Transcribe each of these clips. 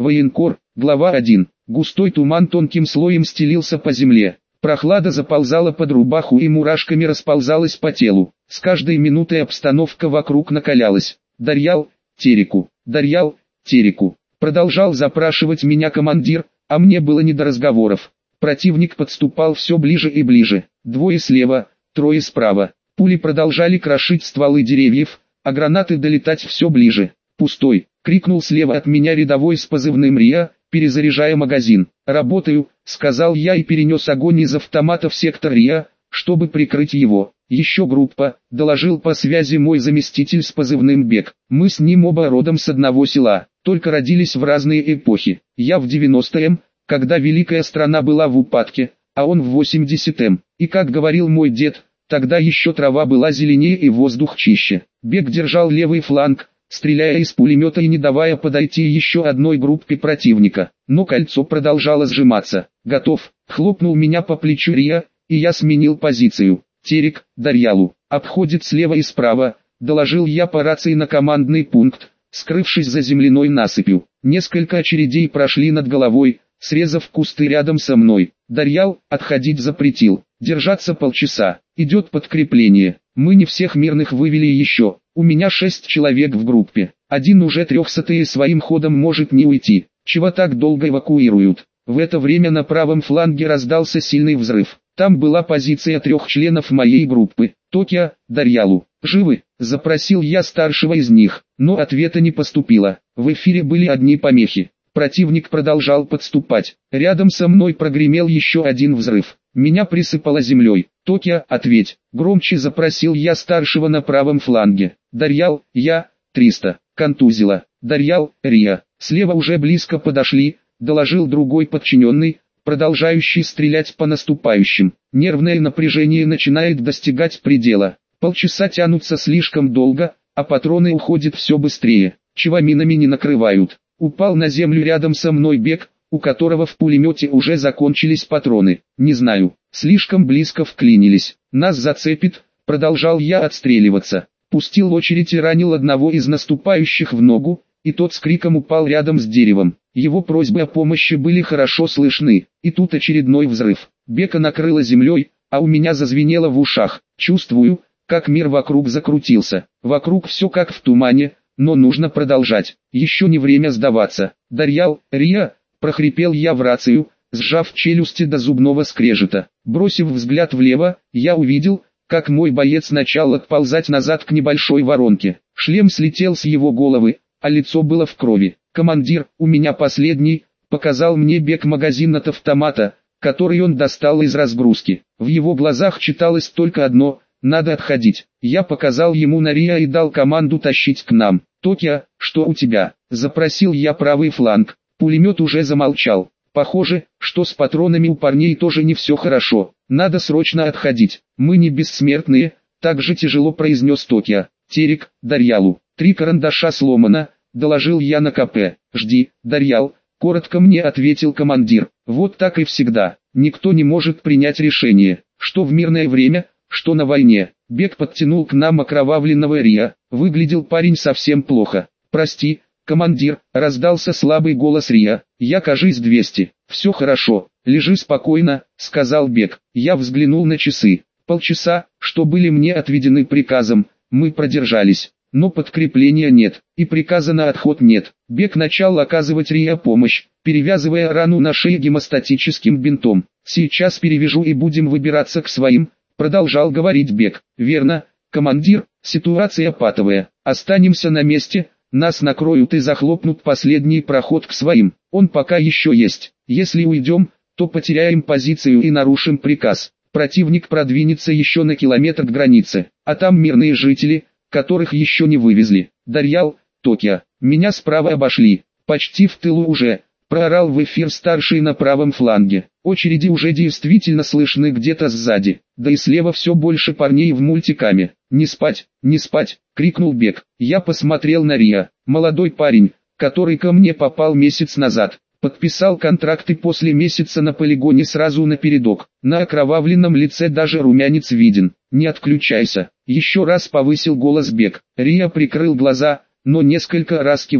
Военкор, глава 1. Густой туман тонким слоем стелился по земле. Прохлада заползала под рубаху и мурашками расползалась по телу. С каждой минутой обстановка вокруг накалялась. «Дарьял, Тереку, Дарьял, Тереку», продолжал запрашивать меня командир, а мне было не до разговоров. Противник подступал все ближе и ближе. Двое слева, трое справа. Пули продолжали крошить стволы деревьев, а гранаты долетать все ближе. «Пустой!» — крикнул слева от меня рядовой с позывным РИА, перезаряжая магазин. «Работаю», — сказал я и перенес огонь из автомата в сектор РИА, чтобы прикрыть его. «Еще группа», — доложил по связи мой заместитель с позывным Бек. «Мы с ним оба родом с одного села, только родились в разные эпохи. Я в 90-м, когда великая страна была в упадке, а он в 80-м. И как говорил мой дед, тогда еще трава была зеленее и воздух чище». Бек держал левый фланг, стреляя из пулемета и не давая подойти еще одной группе противника. Но кольцо продолжало сжиматься. «Готов», — хлопнул меня по плечу РИА, и я сменил позицию. «Терек, Дарьялу, обходит слева и справа», — доложил я по рации на командный пункт, скрывшись за земляной насыпью. Несколько очередей прошли над головой, срезав кусты рядом со мной. Дарьял отходить запретил. «Держаться полчаса. Идет подкрепление. Мы не всех мирных вывели еще. У меня 6 человек в группе. Один уже 300-й своим ходом может не уйти. Чего так долго эвакуируют?» В это время на правом фланге раздался сильный взрыв. Там была позиция 3 членов моей группы. «Токио, Дарьялу, живы?» – запросил я старшего из них, но ответа не поступило. В эфире были одни помехи. Противник продолжал подступать. Рядом со мной прогремел еще один взрыв. Меня присыпало землей. «Токио, ответь!» – громче запросил я старшего на правом фланге. «Дарьял, я, 300, контузило. Дарьял, РИА, слева уже близко подошли», – доложил другой подчиненный, продолжающий стрелять по наступающим. Нервное напряжение начинает достигать предела. Полчаса тянутся слишком долго, а патроны уходят все быстрее. Чего минами не накрывают. Упал на землю рядом со мной Бек, у которого в пулемете уже закончились патроны. «Не знаю, слишком близко вклинились. Нас зацепит», — продолжал я отстреливаться. Пустил очередь и ранил одного из наступающих в ногу, и тот с криком упал рядом с деревом. Его просьбы о помощи были хорошо слышны, и тут очередной взрыв. Бека накрыло землей, а у меня зазвенело в ушах. Чувствую, как мир вокруг закрутился. Вокруг все как в тумане, но нужно продолжать. Еще не время сдаваться. «Дарьял, РИА», — прохрипел я в рацию, сжав челюсти до зубного скрежета. Бросив взгляд влево, я увидел, как мой боец начал отползать назад к небольшой воронке. Шлем слетел с его головы, а лицо было в крови. «Командир, у меня последний», — показал мне Бек магазин от автомата, который он достал из разгрузки. В его глазах читалось только одно: «Надо отходить». Я показал ему на РИА и дал команду тащить к нам. «Токио, что у тебя?» – запросил я правый фланг. Пулемет уже замолчал. Похоже, что с патронами у парней тоже не все хорошо. Надо срочно отходить. Мы не бессмертные, так же тяжело произнес Токио. «Терек, Дарьялу, 3 карандаша сломано», – доложил я на КП. «Жди, Дарьял», – коротко мне ответил командир. Вот так и всегда. Никто не может принять решение, что в мирное время, что на войне. Бек подтянул к нам окровавленного РИА. Выглядел парень совсем плохо. «Прости, командир», — раздался слабый голос РИА. «Я, кажись, 200. Все хорошо, лежи спокойно», — сказал Бек. Я взглянул на часы. Полчаса, что были мне отведены приказом, мы продержались. Но подкрепления нет, и приказа на отход нет. Бек начал оказывать РИА помощь, перевязывая рану на шее гемостатическим бинтом. «Сейчас перевяжу и будем выбираться к своим», — продолжал говорить Бек. «Верно, командир, ситуация патовая. Останемся на месте, нас накроют и захлопнут последний проход к своим. Он пока еще есть. Если уйдем, то потеряем позицию и нарушим приказ. Противник продвинется еще на километр к границе, а там мирные жители, которых еще не вывезли. Дарьял, Токио, меня справа обошли, почти в тылу уже», — проорал в эфир старший на правом фланге. Очереди уже действительно слышны где-то сзади, да и слева все больше парней в мультикаме. «Не спать, не спать», — крикнул Бек. Я посмотрел на РИА. Молодой парень, который ко мне попал месяц назад, подписал контракт и после месяца на полигоне сразу напередок. На окровавленном лице даже румянец виден. «Не отключайся», — еще раз повысил голос Бек. РИА прикрыл глаза, но несколько раз кивнул.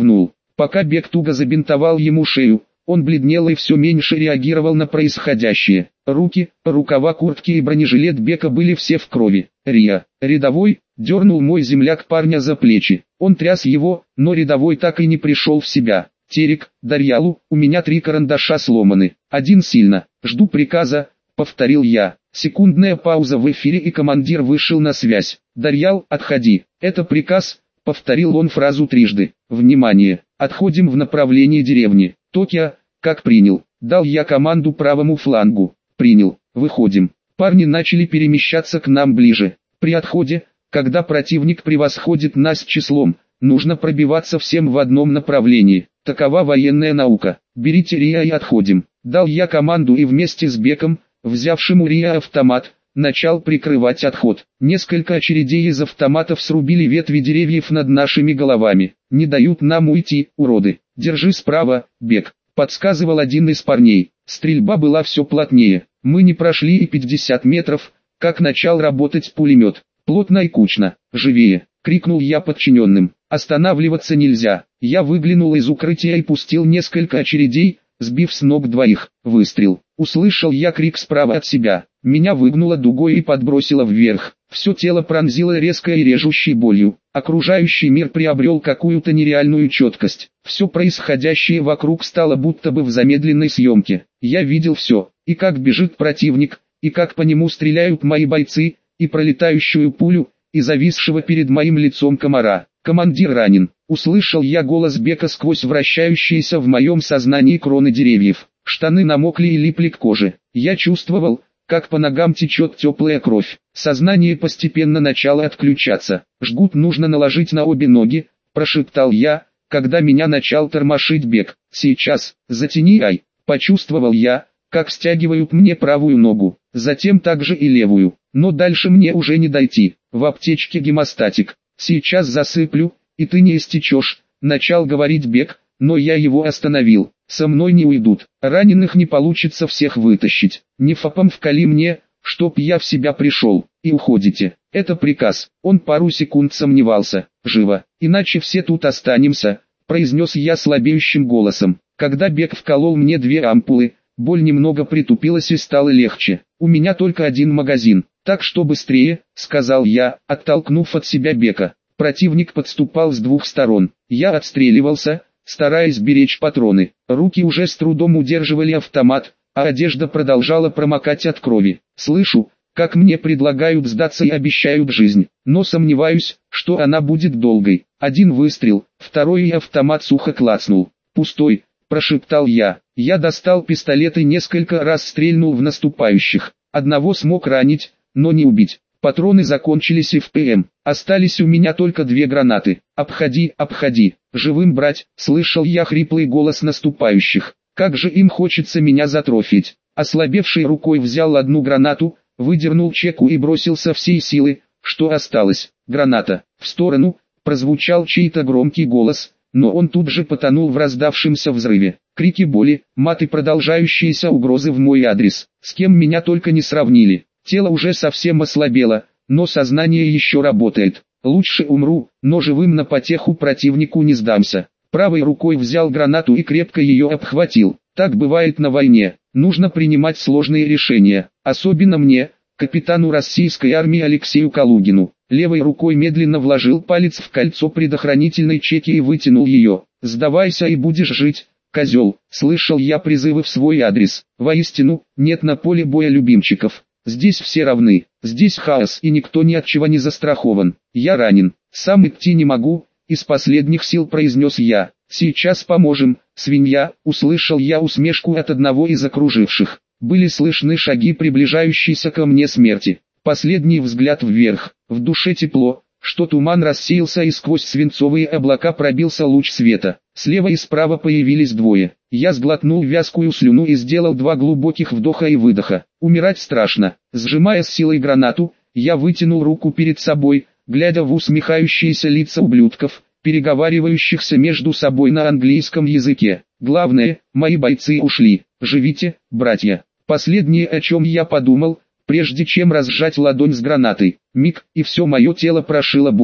Пока Бек туго забинтовал ему шею, он бледнел и все меньше реагировал на происходящее. Руки, рукава куртки и бронежилет Бека были все в крови. «Рия, рядовой!» — дернул мой земляк парня за плечи. Он тряс его, но рядовой так и не пришел в себя. «Терек, Дарьялу, у меня 3 карандаша сломаны. Один сильно. Жду приказа», — повторил я. Секундная пауза в эфире, и командир вышел на связь. «Дарьял, отходи. Это приказ», — повторил он фразу трижды. «Внимание! Отходим в направлении деревни. Токио, как принял». Дал я команду правому флангу. «Принял. Выходим». Парни начали перемещаться к нам ближе. При отходе, когда противник превосходит нас числом, нужно пробиваться всем в одном направлении. Такова военная наука. «Берите Рия и отходим». Дал я команду, и вместе с Беком, взявшим у Рия автомат, начал прикрывать отход. Несколько очередей из автоматов срубили ветви деревьев над нашими головами. «Не дают нам уйти, уроды. Держи справа, Бек», — подсказывал один из парней. Стрельба была все плотнее. Мы не прошли и 50 метров, как начал работать пулемет. «Плотно и кучно. Живее!» — крикнул я подчиненным. «Останавливаться нельзя». Я выглянул из укрытия и пустил несколько очередей, сбив с ног 2. Выстрел. Услышал я крик справа от себя. Меня выгнуло дугой и подбросило вверх. Все тело пронзило резкой и режущей болью. Окружающий мир приобрел какую-то нереальную четкость. Все происходящее вокруг стало будто бы в замедленной съемке. Я видел все, и как бежит противник, и как по нему стреляют мои бойцы, и пролетающую пулю, и зависшего перед моим лицом комара. «Командир ранен», — услышал я голос Бека сквозь вращающиеся в моем сознании кроны деревьев. Штаны намокли и липли к коже. Я чувствовал, как по ногам течет теплая кровь. Сознание постепенно начало отключаться. «Жгут нужно наложить на обе ноги», — прошептал я, когда меня начал тормошить Бек. «Сейчас, затяни ай», — почувствовал я, как стягивают мне правую ногу, затем также и левую. Но дальше мне уже не дойти. В аптечке гемостатик. «Сейчас засыплю, и ты не истечешь», — начал говорить Бек, но я его остановил. «Со мной не уйдут, раненых не получится всех вытащить. Не фапом вкали мне, чтоб я в себя пришел, и уходите. Это приказ». Он пару секунд сомневался. «Живо, иначе все тут останемся», — произнес я слабеющим голосом. Когда Бек вколол мне 2 ампулы, боль немного притупилась и стало легче. «У меня только 1 магазин, так что быстрее», — сказал я, оттолкнув от себя Бека. Противник подступал с 2 сторон. Я отстреливался, стараясь беречь патроны. Руки уже с трудом удерживали автомат, а одежда продолжала промокать от крови. Слышу, как мне предлагают сдаться и обещают жизнь, но сомневаюсь, что она будет долгой. 1 выстрел, 2, и автомат сухо клацнул. «Пустой», — прошептал я. Я достал пистолет и несколько раз стрельнул в наступающих. Одного смог ранить, но не убить. Патроны закончились и в ПМ. Остались у меня только 2 гранаты. «Обходи, обходи, живым брать», — слышал я хриплый голос наступающих. Как же им хочется меня затрофить. Ослабевшей рукой взял 1 гранату, выдернул чеку и бросил со всей силы, что осталось. «Граната! В сторону!» — прозвучал чей-то громкий голос, но он тут же потонул в раздавшемся взрыве. Крики боли, мат и продолжающиеся угрозы в мой адрес. С кем меня только не сравнили. Тело уже совсем ослабело, но сознание еще работает. Лучше умру, но живым на потеху противнику не сдамся. Правой рукой взял гранату и крепко ее обхватил. Так бывает на войне. Нужно принимать сложные решения. Особенно мне, капитану российской армии Алексею Калугину. Левой рукой медленно вложил палец в кольцо предохранительной чеки и вытянул ее. «Сдавайся и будешь жить, козел», — слышал я призывы в свой адрес. Воистину, нет на поле боя любимчиков. Здесь все равны, здесь хаос и никто ни от чего не застрахован. Я ранен, сам идти не могу, из последних сил произнес я. «Сейчас поможем, свинья», — услышал я усмешку от одного из окруживших. Были слышны шаги приближающейся ко мне смерти. Последний взгляд вверх, в душе тепло, что туман рассеялся и сквозь свинцовые облака пробился луч света. Слева и справа появились 2. Я сглотнул вязкую слюну и сделал 2 глубоких вдоха и выдоха. Умирать страшно. Сжимая с силой гранату, я вытянул руку перед собой, глядя в усмехающиеся лица ублюдков, переговаривающихся между собой на английском языке. Главное, мои бойцы ушли. Живите, братья. Последнее, о чем я подумал, прежде чем разжать ладонь с гранатой. Миг, и все мое тело прошило болью.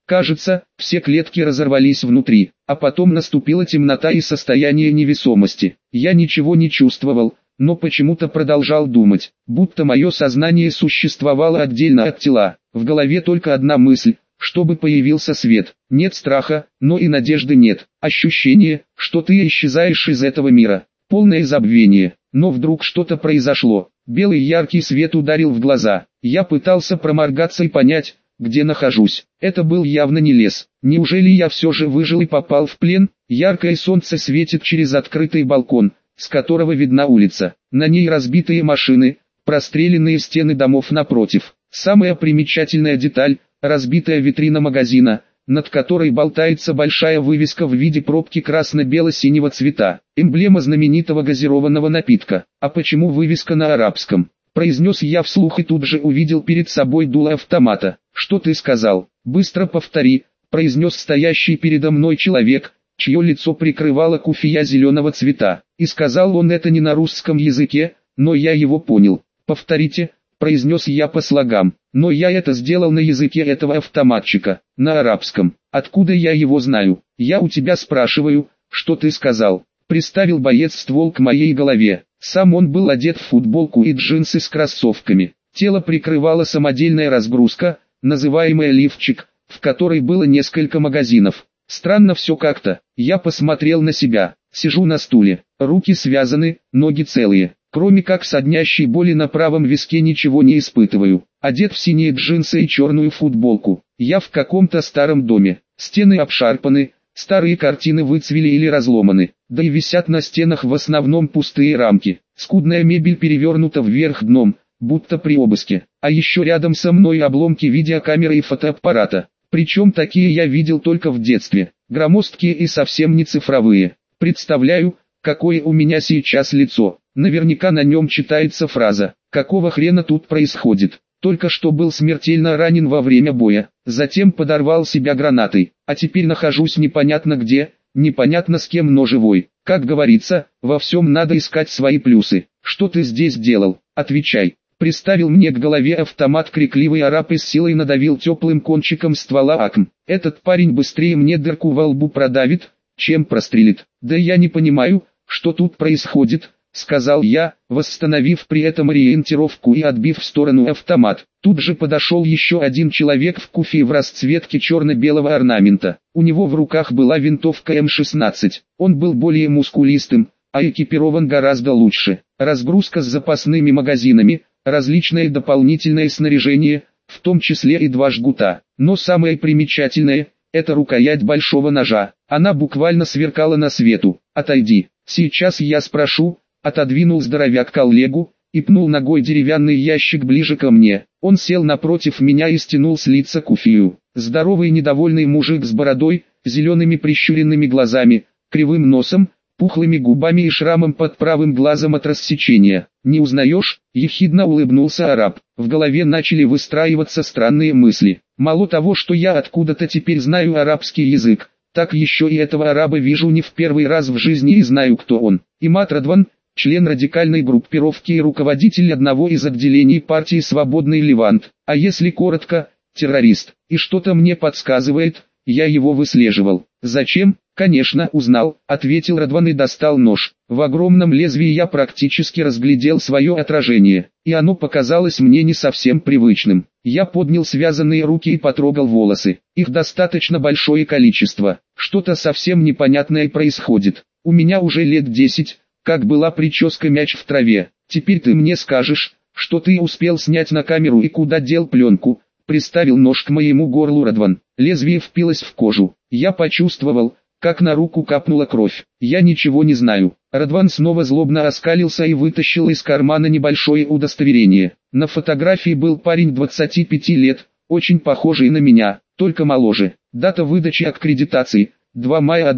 Кажется, все клетки разорвались внутри, а потом наступила темнота и состояние невесомости. Я ничего не чувствовал, но почему-то продолжал думать, будто мое сознание существовало отдельно от тела. В голове только одна мысль, чтобы появился свет. Нет страха, но и надежды нет. Ощущение, что ты исчезаешь из этого мира. Полное забвение. Но вдруг что-то произошло. Белый яркий свет ударил в глаза. Я пытался проморгаться и понять, где нахожусь. Это был явно не лес. Неужели я все же выжил и попал в плен? Яркое солнце светит через открытый балкон, с которого видна улица. На ней разбитые машины, простреленные стены домов напротив. Самая примечательная деталь – разбитая витрина магазина, над которой болтается большая вывеска в виде пробки красно-бело-синего цвета. Эмблема знаменитого газированного напитка. А почему вывеска на арабском? Произнес я вслух и тут же увидел перед собой дуло автомата. «Что ты сказал? Быстро повтори», – произнес стоящий передо мной человек, чье лицо прикрывала куфия зеленого цвета. И сказал он это не на русском языке, но я его понял. «Повторите», – произнес я по слогам. Но я это сделал на языке этого автоматчика, на арабском. Откуда я его знаю? Я у тебя спрашиваю, что ты сказал? Приставил боец ствол к моей голове. Сам он был одет в футболку и джинсы с кроссовками. Тело прикрывала самодельная разгрузка, называемая лифчик, в которой было несколько магазинов. Странно все как-то. Я посмотрел на себя. Сижу на стуле, руки связаны, ноги целые. Кроме как соднящей боли на правом виске ничего не испытываю. Одет в синие джинсы и черную футболку. Я в каком-то старом доме. Стены обшарпаны, старые картины выцвели или разломаны. Да и висят на стенах в основном пустые рамки. Скудная мебель перевернута вверх дном, будто при обыске. А еще рядом со мной обломки видеокамеры и фотоаппарата. Причем такие я видел только в детстве. Громоздкие и совсем не цифровые. Представляю, какое у меня сейчас лицо. Наверняка на нем читается фраза «Какого хрена тут происходит?» Только что был смертельно ранен во время боя, затем подорвал себя гранатой, а теперь нахожусь непонятно где, непонятно с кем, но живой. Как говорится, во всем надо искать свои плюсы. «Что ты здесь делал? Отвечай». Приставил мне к голове автомат крикливый араб и с силой надавил теплым кончиком ствола АКМ. Этот парень быстрее мне дырку во лбу продавит, чем прострелит. «Да я не понимаю, что тут происходит», — сказал я, восстановив при этом ориентировку и отбив в сторону автомат. Тут же подошел еще один человек в куфии в расцветке черно-белого орнамента. У него в руках была винтовка М16. Он был более мускулистым, а экипирован гораздо лучше. Разгрузка с запасными магазинами, различное дополнительное снаряжение, в том числе и 2 жгута. Но самое примечательное – это рукоять большого ножа. Она буквально сверкала на свету. «Отойди, сейчас я спрошу», – отодвинул здоровяк коллегу и пнул ногой деревянный ящик ближе ко мне. Он сел напротив меня и стянул с лица куфию. Здоровый недовольный мужик с бородой, зелеными прищуренными глазами, кривым носом, пухлыми губами и шрамом под правым глазом от рассечения. «Не узнаешь?» – ехидно улыбнулся араб. В голове начали выстраиваться странные мысли. Мало того, что я откуда-то теперь знаю арабский язык, так еще и этого араба вижу не в первый раз в жизни и знаю, кто он. Имад Радван, член радикальной группировки и руководитель одного из отделений партии «Свободный Левант», а если коротко, террорист. И что-то мне подсказывает, я его выслеживал. «Зачем?» «Конечно, узнал», — ответил Радван и достал нож. В огромном лезвии я практически разглядел свое отражение, и оно показалось мне не совсем привычным. Я поднял связанные руки и потрогал волосы. Их достаточно большое количество. Что-то совсем непонятное происходит. У меня уже лет 10, как была прическа мяч в траве. Теперь ты мне скажешь, что ты успел снять на камеру и куда дел пленку. Приставил нож к моему горлу Радван. Лезвие впилось в кожу. Я почувствовал, как на руку капнула кровь. «Я ничего не знаю». Радван снова злобно оскалился и вытащил из кармана небольшое удостоверение. На фотографии был парень 25 лет, очень похожий на меня, только моложе. Дата выдачи аккредитации – 2 мая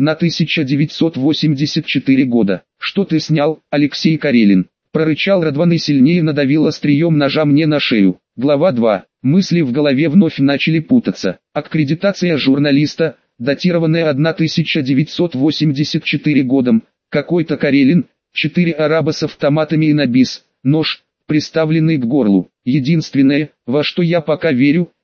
1984 года. «Что ты снял, Алексей Карелин?» – прорычал Радван и сильнее надавил острием ножа мне на шею. Глава 2. Мысли в голове вновь начали путаться. Аккредитация журналиста – датированная 1984 годом, какой-то Карелин, 4 араба с автоматами и на бис, нож, приставленный к горлу. Единственное, во что я пока верю,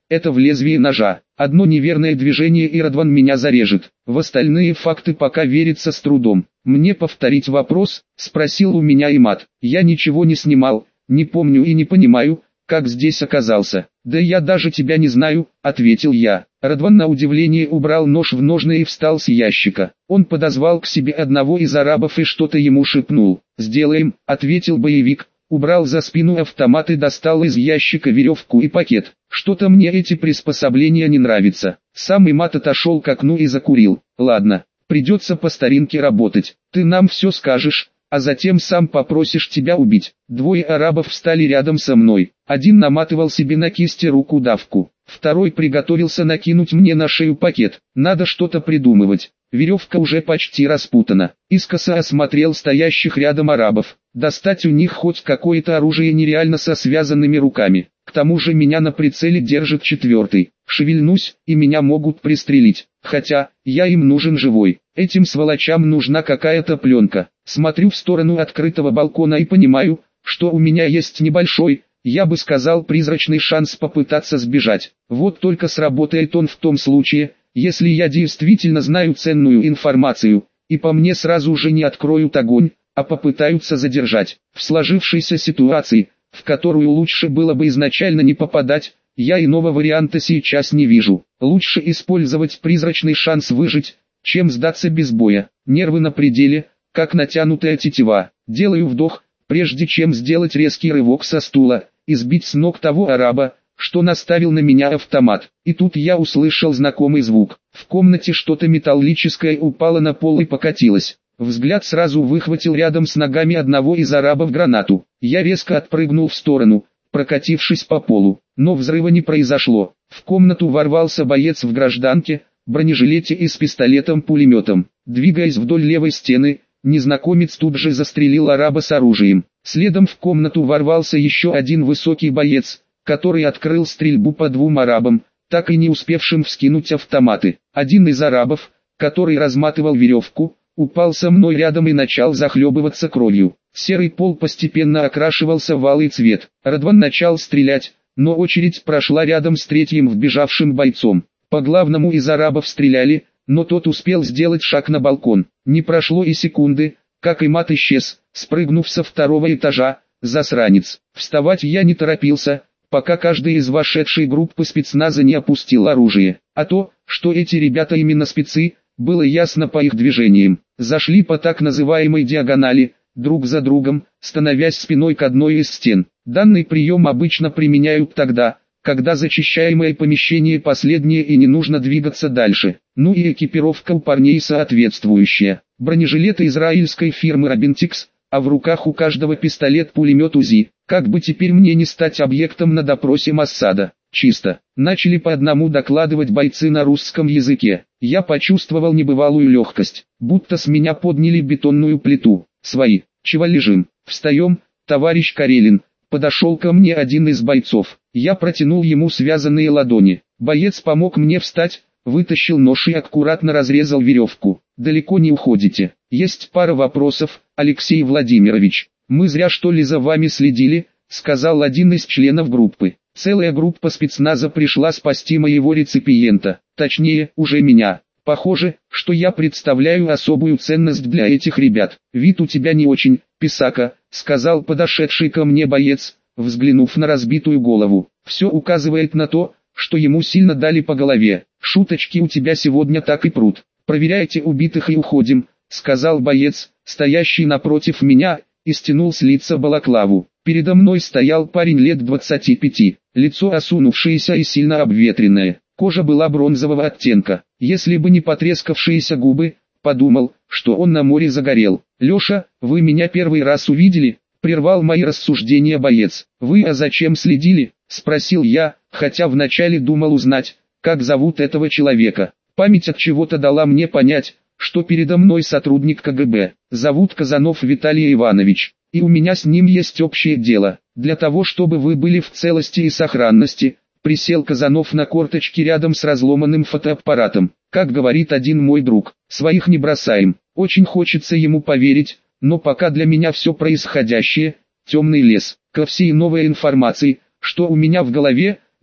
это в лезвие ножа. Одно неверное движение и Радван меня зарежет. В остальные факты пока верится с трудом. «Мне повторить вопрос?» – спросил у меня Имад. «Я ничего не снимал, не помню и не понимаю, как здесь оказался». «Да я даже тебя не знаю», – ответил я. Радван на удивление убрал нож в ножны и встал с ящика. Он подозвал к себе одного из арабов и что-то ему шепнул. «Сделаем», – ответил боевик. Убрал за спину автомат и достал из ящика веревку и пакет. «Что-то мне эти приспособления не нравятся». Сам Имад отошел к окну и закурил. «Ладно, придется по старинке работать. Ты нам все скажешь, а затем сам попросишь тебя убить». Двое арабов встали рядом со мной. Один наматывал себе на кисти руку давку. Второй приготовился накинуть мне на шею пакет. Надо что-то придумывать. Веревка уже почти распутана. Искоса осмотрел стоящих рядом арабов. Достать у них хоть какое-то оружие нереально со связанными руками. К тому же меня на прицеле держит четвертый. Шевельнусь, и меня могут пристрелить. Хотя, я им нужен живой. Этим сволочам нужна какая-то пленка. Смотрю в сторону открытого балкона и понимаю, что у меня есть небольшой, я бы сказал, призрачный шанс попытаться сбежать. Вот только сработает он в том случае, если я действительно знаю ценную информацию, и по мне сразу же не откроют огонь, а попытаются задержать. В сложившейся ситуации, в которую лучше было бы изначально не попадать, я иного варианта сейчас не вижу. Лучше использовать призрачный шанс выжить, чем сдаться без боя. Нервы на пределе, как натянутая тетива. Делаю вдох, прежде чем сделать резкий рывок со стула, и сбить с ног того араба, что наставил на меня автомат. И тут я услышал знакомый звук. В комнате что-то металлическое упало на пол и покатилось. Взгляд сразу выхватил рядом с ногами одного из арабов гранату. Я резко отпрыгнул в сторону, прокатившись по полу, но взрыва не произошло. В комнату ворвался боец в гражданке, бронежилете и с пистолетом-пулеметом. Двигаясь вдоль левой стены, незнакомец тут же застрелил араба с оружием. Следом в комнату ворвался еще один высокий боец, который открыл стрельбу по двум арабам, так и не успевшим вскинуть автоматы. Один из арабов, который разматывал веревку, упал со мной рядом и начал захлебываться кровью. Серый пол постепенно окрашивался в алый цвет. Радван начал стрелять, но очередь прошла рядом с третьим вбежавшим бойцом. По главному из арабов стреляли, но тот успел сделать шаг на балкон. Не прошло и секунды, как Имад исчез, спрыгнув со второго этажа. Засранец. Вставать я не торопился, пока каждый из вошедшей группы спецназа не опустил оружие. А то, что эти ребята именно спецы, было ясно по их движениям. Зашли по так называемой диагонали, друг за другом, становясь спиной к одной из стен. Данный прием обычно применяют тогда, когда зачищаемое помещение последнее и не нужно двигаться дальше. Ну и экипировка у парней соответствующая. Бронежилеты израильской фирмы Robintix, а в руках у каждого пистолет-пулемет УЗИ. Как бы теперь мне не стать объектом на допросе Моссада. Чисто. Начали по одному докладывать бойцы на русском языке. Я почувствовал небывалую легкость, будто с меня подняли бетонную плиту. Свои. Чего лежим? Встаем, товарищ Карелин. Подошел ко мне один из бойцов. Я протянул ему связанные ладони. Боец помог мне встать, вытащил нож и аккуратно разрезал веревку. Далеко не уходите. Есть пара вопросов, Алексей Владимирович. Мы зря что ли за вами следили, сказал один из членов группы. Целая группа спецназа пришла спасти моего реципиента, точнее, уже меня. Похоже, что я представляю особую ценность для этих ребят. Вид у тебя не очень, писака, сказал подошедший ко мне боец, взглянув на разбитую голову. Все указывает на то, что ему сильно дали по голове. Шуточки у тебя сегодня так и прут. Проверяйте убитых и уходим, сказал боец, стоящий напротив меня, и стянул с лица балаклаву. Передо мной стоял парень лет 25, лицо осунувшееся и сильно обветренное. Кожа была бронзового оттенка. Если бы не потрескавшиеся губы, подумал, что он на море загорел. «Леша, вы меня первый раз увидели?» — прервал мои рассуждения боец. «Вы а зачем следили?» — спросил я, хотя вначале думал узнать, как зовут этого человека. Память от чего-то дала мне понять, что передо мной сотрудник КГБ. Зовут Казанов Виталий Иванович, и у меня с ним есть общее дело. Для того, чтобы вы были в целости и сохранности, присел Казанов на корточки рядом с разломанным фотоаппаратом. Как говорит один мой друг, своих не бросаем. Очень хочется ему поверить, но пока для меня все происходящее – темный лес. Ко всей новой информации, что у меня в голове,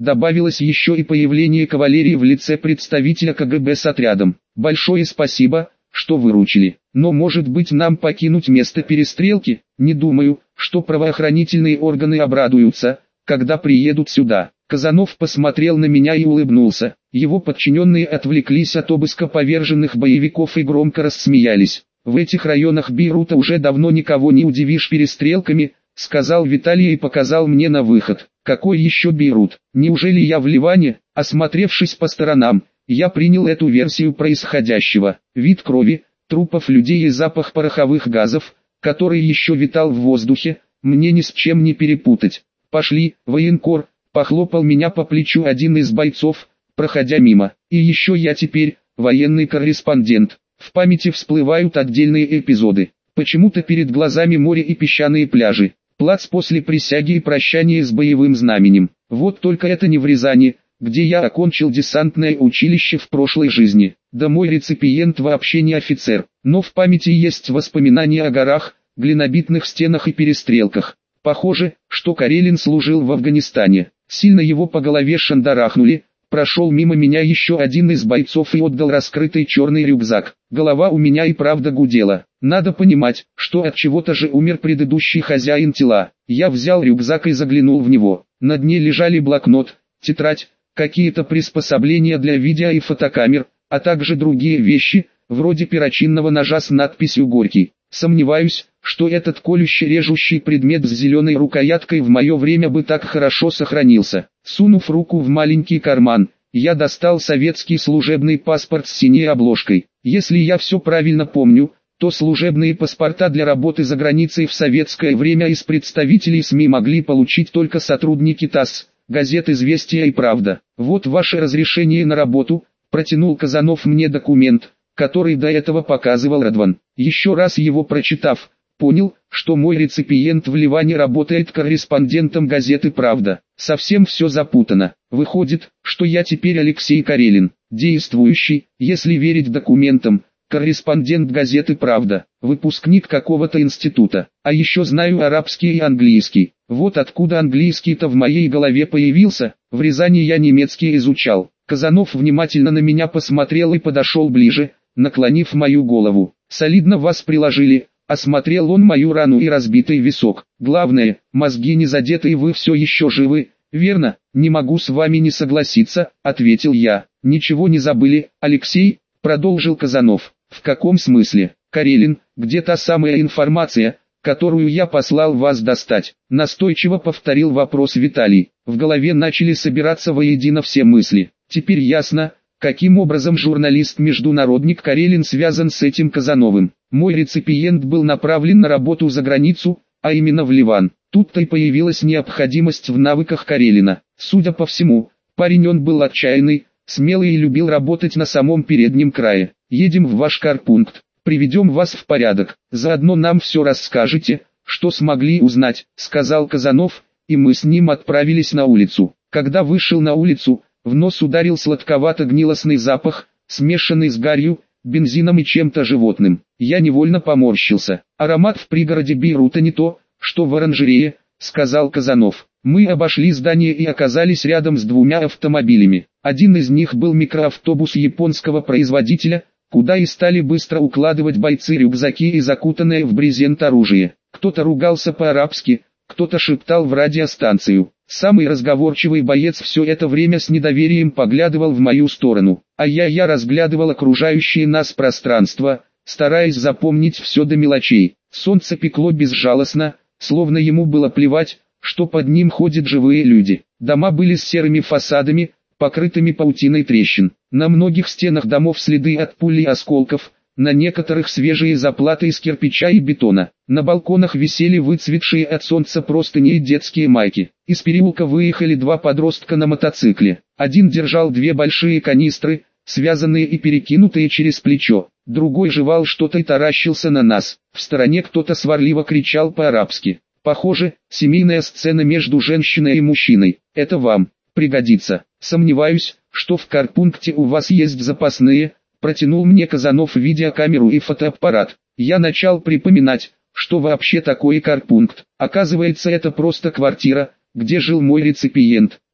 Добавилось еще и появление кавалерии в лице представителя КГБ с отрядом. Большое спасибо, что выручили. Но может быть нам покинуть место перестрелки? Не думаю, что правоохранительные органы обрадуются, когда приедут сюда. Казанов посмотрел на меня и улыбнулся. Его подчиненные отвлеклись от обыска поверженных боевиков и громко рассмеялись. В этих районах Бейрута уже давно никого не удивишь перестрелками, сказал Виталий и показал мне на выход. Какой еще Бейрут? Неужели я в Ливане? Осмотревшись по сторонам, я принял эту версию происходящего. Вид крови, трупов людей и запах пороховых газов, который еще витал в воздухе, мне ни с чем не перепутать. Пошли, военкор, похлопал меня по плечу один из бойцов, проходя мимо. И еще я теперь, военный корреспондент. В памяти всплывают отдельные эпизоды. Почему-то перед глазами море и песчаные пляжи. Плац после присяги и прощания с боевым знаменем. Вот только это не в Рязани, где я окончил десантное училище в прошлой жизни. Да мой реципиент вообще не офицер. Но в памяти есть воспоминания о горах, глинобитных стенах и перестрелках. Похоже, что Карелин служил в Афганистане. Сильно его по голове шандарахнули. Прошел мимо меня еще один из бойцов и отдал раскрытый черный рюкзак. Голова у меня и правда гудела. Надо понимать, что от чего-то же умер предыдущий хозяин тела. Я взял рюкзак и заглянул в него. На дне лежали блокнот, тетрадь, какие-то приспособления для видео и фотокамер, а также другие вещи, вроде перочинного ножа с надписью «Горький». Сомневаюсь, что этот колюще-режущий предмет с зеленой рукояткой в мое время бы так хорошо сохранился. Сунув руку в маленький карман, я достал советский служебный паспорт с синей обложкой. Если я все правильно помню, то служебные паспорта для работы за границей в советское время из представителей СМИ могли получить только сотрудники ТАСС, газет «Известия» и «Правда». Вот ваше разрешение на работу, протянул Казанов мне документ, который до этого показывал Радван. Еще раз его прочитав, понял, что мой реципиент в Ливане работает корреспондентом газеты «Правда». Совсем все запутано. Выходит, что я теперь Алексей Карелин, действующий, если верить документам, корреспондент газеты «Правда», выпускник какого-то института. А еще знаю арабский и английский. Вот откуда английский-то в моей голове появился. В Рязани я немецкий изучал. Казанов внимательно на меня посмотрел и подошел ближе, наклонив мою голову. «Солидно вас приложили», — осмотрел он мою рану и разбитый висок. «Главное, мозги не задеты и вы все еще живы, верно?» «Не могу с вами не согласиться», — ответил я. «Ничего не забыли, Алексей?» — продолжил Казанов. «В каком смысле, Карелин, где та самая информация, которую я послал вас достать?» Настойчиво повторил вопрос Виталий. В голове начали собираться воедино все мысли. Теперь ясно, каким образом журналист-международник Карелин связан с этим Казановым. Мой реципиент был направлен на работу за границу, а именно в Ливан. Тут-то и появилась необходимость в навыках Карелина. Судя по всему, парень он был отчаянный, смелый и любил работать на самом переднем крае. «Едем в ваш карпункт, приведем вас в порядок, заодно нам все расскажете, что смогли узнать», — сказал Казанов, и мы с ним отправились на улицу. Когда вышел на улицу, в нос ударил сладковато-гнилостный запах, смешанный с гарью, бензином и чем-то животным. Я невольно поморщился. «Аромат в пригороде Бейрута не то, что в оранжерее», — сказал Казанов. Мы обошли здание и оказались рядом с двумя автомобилями. Один из них был микроавтобус японского производителя, куда и стали быстро укладывать бойцы рюкзаки и закутанное в брезент оружие. Кто-то ругался по-арабски, кто-то шептал в радиостанцию. Самый разговорчивый боец все это время с недоверием поглядывал в мою сторону, а я разглядывал окружающее нас пространство, стараясь запомнить все до мелочей. Солнце пекло безжалостно, словно ему было плевать, что под ним ходят живые люди. Дома были с серыми фасадами, покрытыми паутиной трещин. На многих стенах домов следы от пуль и осколков, на некоторых свежие заплаты из кирпича и бетона. На балконах висели выцветшие от солнца простыни и детские майки. Из переулка выехали два подростка на мотоцикле. Один держал две большие канистры, связанные и перекинутые через плечо. Другой жевал что-то и таращился на нас. В стороне кто-то сварливо кричал по-арабски. Похоже, семейная сцена между женщиной и мужчиной. Это вам пригодится. Сомневаюсь, что в карпункте у вас есть запасные. Протянул мне Казанов видеокамеру и фотоаппарат. Я начал припоминать, что вообще такое карпункт. Оказывается, это просто квартира, где жил мой реципиент.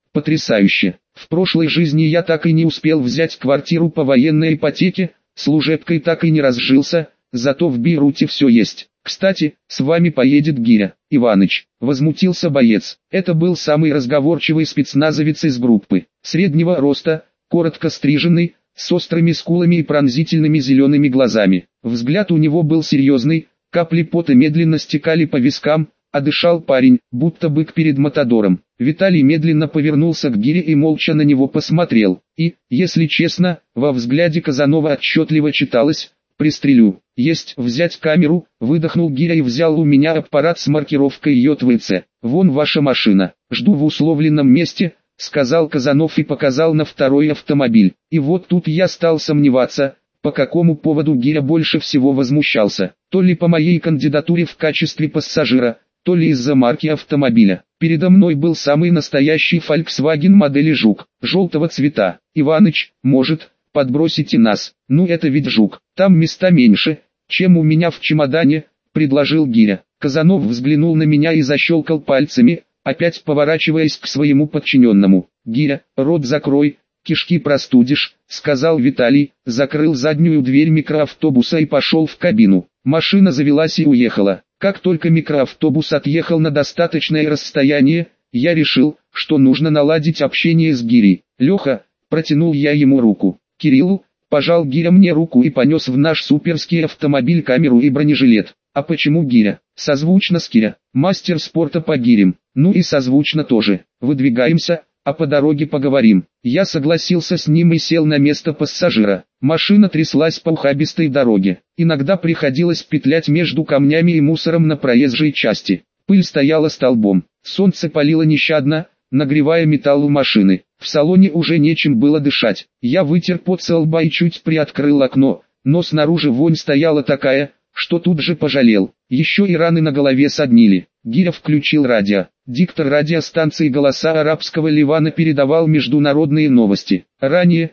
Потрясающе. В прошлой жизни я так и не успел взять квартиру по военной ипотеке, служебкой так и не разжился, зато в Бейруте все есть. Кстати, с вами поедет Гиря, Иваныч, возмутился боец. Это был самый разговорчивый спецназовец из группы. Среднего роста, коротко стриженный, с острыми скулами и пронзительными зелеными глазами. Взгляд у него был серьезный, капли пота медленно стекали по вискам, а дышал парень, будто бык перед матадором. Виталий медленно повернулся к Гире и молча на него посмотрел. И, если честно, во взгляде Казанова отчетливо читалось: «Пристрелю». «Есть, взять камеру», выдохнул Гиря и взял у меня аппарат с маркировкой ЙВЦ. «Вон ваша машина, жду в условленном месте», сказал Казанов и показал на второй автомобиль. И вот тут я стал сомневаться, по какому поводу Гиря больше всего возмущался. То ли по моей кандидатуре в качестве пассажира, то ли из-за марки автомобиля. Передо мной был самый настоящий Volkswagen модели «Жук», желтого цвета. «Иваныч, может, подбросите нас? Ну это ведь «Жук», там места меньше, чем у меня в чемодане», предложил Гиря. Казанов взглянул на меня и защелкал пальцами, опять поворачиваясь к своему подчиненному. «Гиря, рот закрой, кишки простудишь», сказал Виталий, закрыл заднюю дверь микроавтобуса и пошел в кабину. Машина завелась и уехала. Как только микроавтобус отъехал на достаточное расстояние, я решил, что нужно наладить общение с Гирей. «Леха», протянул я ему руку. «Кириллу», пожал Гиря мне руку и понес в наш суперский автомобиль камеру и бронежилет. «А почему Гиря?» «Созвучно с Киря, мастер спорта по гирям». «Ну и созвучно тоже. Выдвигаемся, а по дороге поговорим». Я согласился с ним и сел на место пассажира. Машина тряслась по ухабистой дороге. Иногда приходилось петлять между камнями и мусором на проезжей части. Пыль стояла столбом. Солнце палило нещадно, нагревая металл у машины. В салоне уже нечем было дышать. Я вытер пот со лба и чуть приоткрыл окно, но снаружи вонь стояла такая, что тут же пожалел. Еще и раны на голове соднили. Гиря включил радио. Диктор радиостанции «Голоса арабского Ливана» передавал международные новости. Ранее,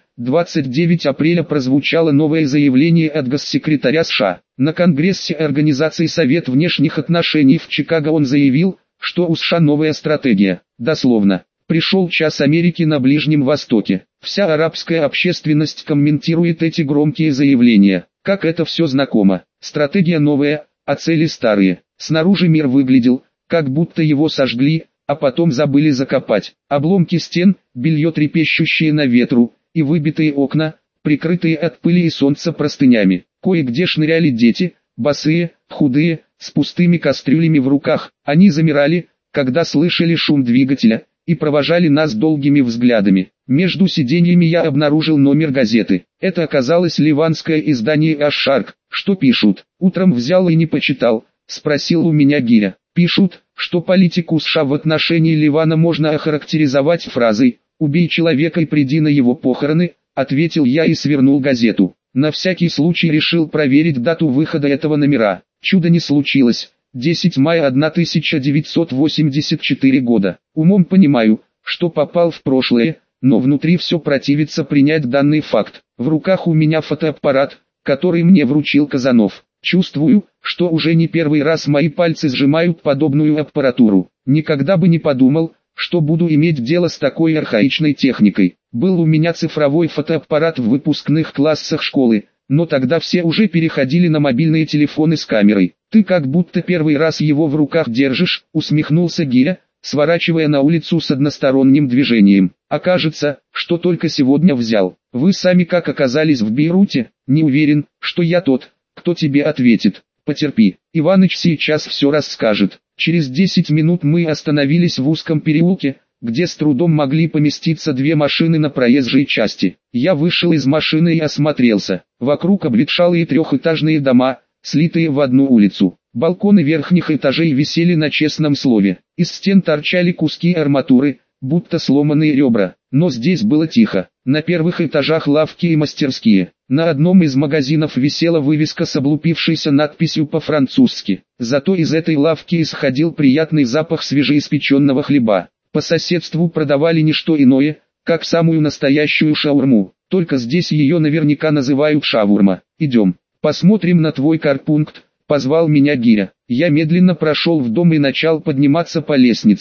29 апреля, прозвучало новое заявление от госсекретаря США. На Конгрессе Организации Совет внешних отношений в Чикаго он заявил, что у США новая стратегия. Дословно: «Пришел час Америки на Ближнем Востоке». Вся арабская общественность комментирует эти громкие заявления. Как это все знакомо. Стратегия новая, а цели старые. Снаружи мир выглядел, как будто его сожгли, а потом забыли закопать. Обломки стен, белье трепещущее на ветру, и выбитые окна, прикрытые от пыли и солнца простынями. Кое-где шныряли дети, босые, худые, с пустыми кастрюлями в руках. Они замирали, когда слышали шум двигателя, и провожали нас долгими взглядами. Между сиденьями я обнаружил номер газеты. Это оказалось ливанское издание «Аш-Шарк». «Что пишут?» «Утром взял и не почитал», спросил у меня Гиря. «Пишут, что политику США в отношении Ливана можно охарактеризовать фразой «убей человека и приди на его похороны», ответил я и свернул газету. На всякий случай решил проверить дату выхода этого номера. Чудо не случилось. 10 мая 1984 года. Умом понимаю, что попал в прошлое, но внутри все противится принять данный факт. В руках у меня фотоаппарат, который мне вручил Казанов. Чувствую, что уже не первый раз мои пальцы сжимают подобную аппаратуру. Никогда бы не подумал, что буду иметь дело с такой архаичной техникой. Был у меня цифровой фотоаппарат в выпускных классах школы, но тогда все уже переходили на мобильные телефоны с камерой. «Ты как будто первый раз его в руках держишь», усмехнулся Гиря, сворачивая на улицу с односторонним движением. «Окажется, что только сегодня взял. Вы сами как оказались в Бейруте?» «Не уверен, что я тот, кто тебе ответит. Потерпи, Иваныч сейчас все расскажет». Через 10 минут мы остановились в узком переулке, где с трудом могли поместиться две машины на проезжей части. Я вышел из машины и осмотрелся. Вокруг обветшалые трехэтажные дома, слитые в одну улицу. Балконы верхних этажей висели на честном слове. Из стен торчали куски арматуры, будто сломанные ребра. Но здесь было тихо. На первых этажах лавки и мастерские. На одном из магазинов висела вывеска с облупившейся надписью по-французски. Зато из этой лавки исходил приятный запах свежеиспеченного хлеба. По соседству продавали не что иное, как самую настоящую шаурму. Только здесь ее наверняка называют шавурма. «Идем, посмотрим на твой карпункт», позвал меня Гиря. Я медленно прошел в дом и начал подниматься по лестнице.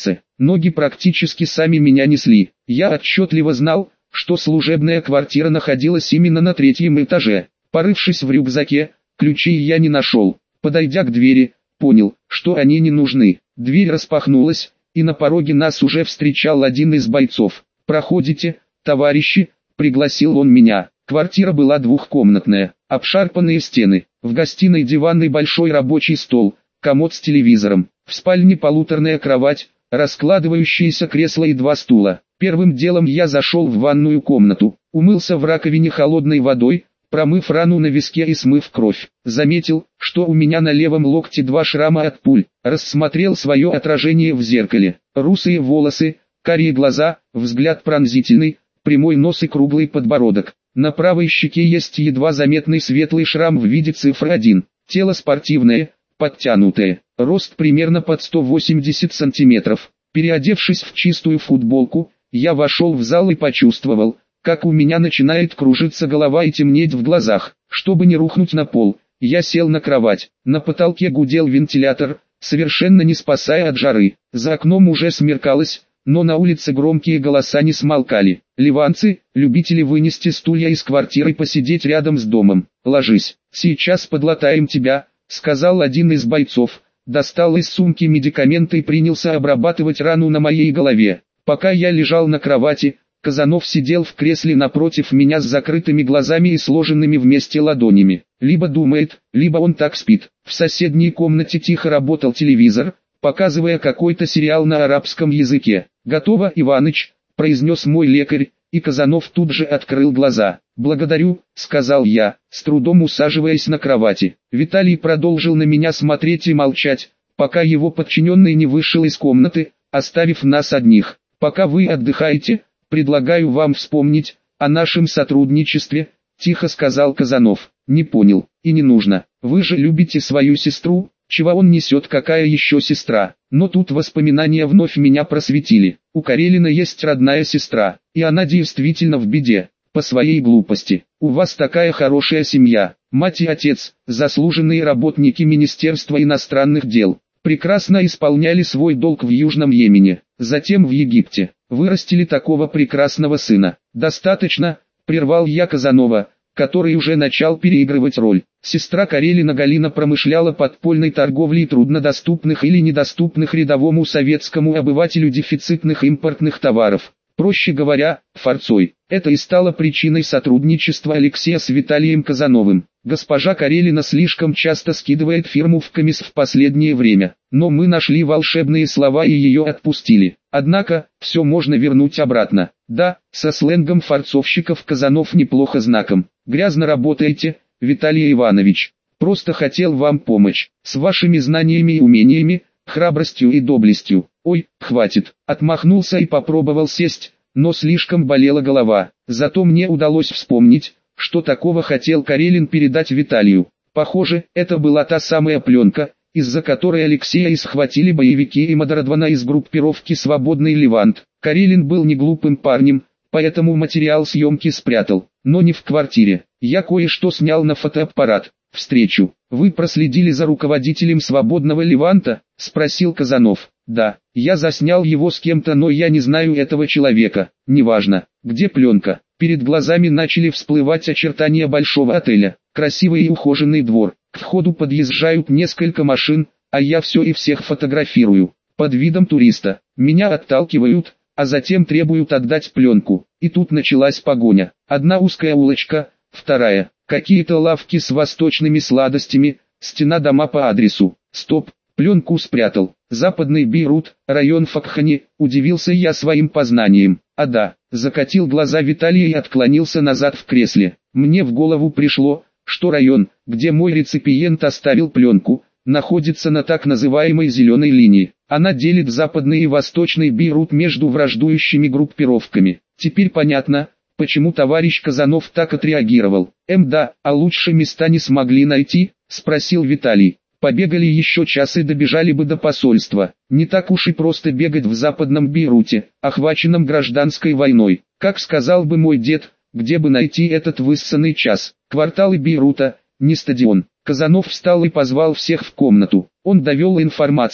ноги практически сами меня несли. Я отчетливо знал, что служебная квартира находилась именно на 3-м этаже. Порывшись в рюкзаке, ключей я не нашел. Подойдя к двери, понял, что они не нужны. Дверь распахнулась, и на пороге нас уже встречал один из бойцов. «Проходите, товарищи», — пригласил он меня. Квартира была двухкомнатная, обшарпанные стены, в гостиной диванный большой рабочий стол, комод с телевизором, в спальне полуторная кровать, раскладывающиеся кресла и 2 стула. Первым делом я зашел в ванную комнату, умылся в раковине холодной водой, промыв рану на виске и смыв кровь. Заметил, что у меня на левом локте 2 шрама от пуль. Рассмотрел свое отражение в зеркале. Русые волосы, карие глаза, взгляд пронзительный, прямой нос и круглый подбородок. На правой щеке есть едва заметный светлый шрам в виде цифры 1. Тело спортивное, подтянутое. Рост примерно под 180 сантиметров. Переодевшись в чистую футболку, я вошел в зал и почувствовал, как у меня начинает кружиться голова и темнеть в глазах. Чтобы не рухнуть на пол, я сел на кровать. На потолке гудел вентилятор, совершенно не спасая от жары. За окном уже смеркалось, но на улице громкие голоса не смолкали. Ливанцы, любители вынести стулья из квартиры и посидеть рядом с домом. «Ложись, сейчас подлатаем тебя», — сказал один из бойцов. Достал из сумки медикаменты и принялся обрабатывать рану на моей голове. Пока я лежал на кровати, Казанов сидел в кресле напротив меня с закрытыми глазами и сложенными вместе ладонями. Либо думает, либо он так спит. В соседней комнате тихо работал телевизор, показывая какой-то сериал на арабском языке. «Готово, Иваныч», — произнес мой лекарь, и Казанов тут же открыл глаза. «Благодарю», — сказал я, с трудом усаживаясь на кровати. Виталий продолжил на меня смотреть и молчать, пока его подчиненный не вышел из комнаты, оставив нас одних. «Пока вы отдыхаете, предлагаю вам вспомнить о нашем сотрудничестве», — тихо сказал Казанов. «Не понял, и не нужно. Вы же любите свою сестру». Чего он несет, какая еще сестра? Но тут воспоминания вновь меня просветили. У Карелина есть родная сестра, и она действительно в беде, по своей глупости. У вас такая хорошая семья, мать и отец, заслуженные работники Министерства иностранных дел, прекрасно исполняли свой долг в Южном Йемене, затем в Египте, вырастили такого прекрасного сына. «Достаточно», — прервал я Казанова, который уже начал переигрывать роль. Сестра Карелина Галина промышляла подпольной торговлей труднодоступных или недоступных рядовому советскому обывателю дефицитных импортных товаров. Проще говоря, форцой. Это и стало причиной сотрудничества Алексея с Виталием Казановым. Госпожа Карелина слишком часто скидывает фирму в комисс в последнее время, но мы нашли волшебные слова и ее отпустили. Однако, все можно вернуть обратно. Да, со сленгом форцовщиков Казанов неплохо знаком. «Грязно работаете, Виталий Иванович. Просто хотел вам помочь, с вашими знаниями и умениями, храбростью и доблестью». «Ой, хватит», отмахнулся и попробовал сесть, но слишком болела голова. Зато мне удалось вспомнить, что такого хотел Карелин передать Виталию. Похоже, это была та самая пленка, из-за которой Алексея и схватили боевики и Модерадвана из группировки «Свободный Левант». Карелин был не глупым парнем, поэтому материал съемки спрятал, но не в квартире. Я кое-что снял на фотоаппарат. «Встречу. Вы проследили за руководителем «Свободного Леванта»?» — спросил Казанов. «Да, я заснял его с кем-то, но я не знаю этого человека. Неважно, где пленка». Перед глазами начали всплывать очертания большого отеля. Красивый и ухоженный двор. К входу подъезжают несколько машин, а я все и всех фотографирую. Под видом туриста. Меня отталкивают, а затем требуют отдать пленку. И тут началась погоня. Одна узкая улочка, вторая. Какие-то лавки с восточными сладостями, стена дома по адресу. Стоп, пленку спрятал. Западный Бейрут, район Факхани, удивился я своим познанием. А да, закатил глаза Виталий и отклонился назад в кресле. Мне в голову пришло, что район, где мой реципиент оставил пленку, находится на так называемой зеленой линии. Она делит западный и восточный Бейрут между враждующими группировками. Теперь понятно, почему товарищ Казанов так отреагировал. Да, а лучше места не смогли найти?» — спросил Виталий. «Побегали еще час и добежали бы до посольства. Не так уж и просто бегать в западном Бейруте, охваченном гражданской войной. Как сказал бы мой дед, где бы найти этот выссанный час? Кварталы Бейрута, не стадион». Казанов встал и позвал всех в комнату. Он довел информацию,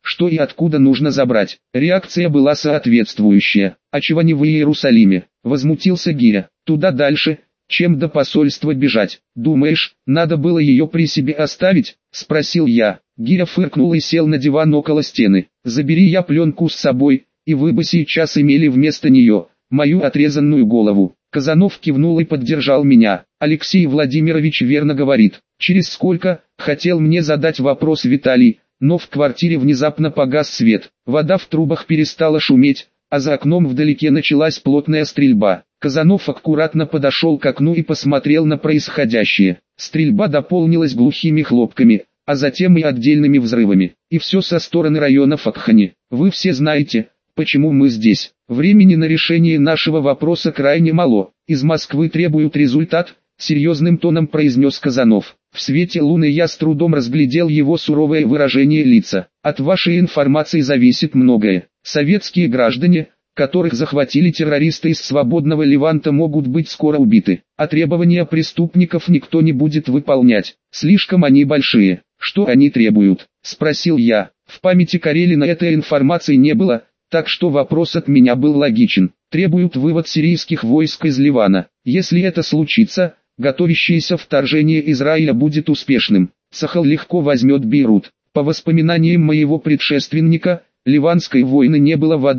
что и откуда нужно забрать. Реакция была соответствующая. «А чего не в Иерусалиме?» — возмутился Гиря. «Туда дальше, чем до посольства бежать. Думаешь, надо было ее при себе оставить?» — спросил я. Гиря фыркнул и сел на диван около стены. «Забери я пленку с собой, и вы бы сейчас имели вместо нее мою отрезанную голову». Казанов кивнул и поддержал меня. «Алексей Владимирович верно говорит. Через сколько?» — хотел мне задать вопрос Виталий, но в квартире внезапно погас свет. Вода в трубах перестала шуметь, а за окном вдалеке началась плотная стрельба. Казанов аккуратно подошел к окну и посмотрел на происходящее. Стрельба дополнилась глухими хлопками, а затем и отдельными взрывами. И все со стороны района Факхани. Вы все знаете, почему мы здесь. Времени на решение нашего вопроса крайне мало. Из Москвы требуют результат, серьезным тоном произнес Казанов. В свете луны я с трудом разглядел его суровое выражение лица. От вашей информации зависит многое. Советские граждане, которых захватили террористы из свободного Леванта, могут быть скоро убиты, а требования преступников никто не будет выполнять. Слишком они большие. Что они требуют? Спросил я. В памяти Карелина этой информации не было, так что вопрос от меня был логичен. Требуют вывод сирийских войск из Ливана. Если это случится, готовящееся вторжение Израиля будет успешным. Сахал легко возьмет Бейрут. По воспоминаниям моего предшественника, Ливанской войны не было в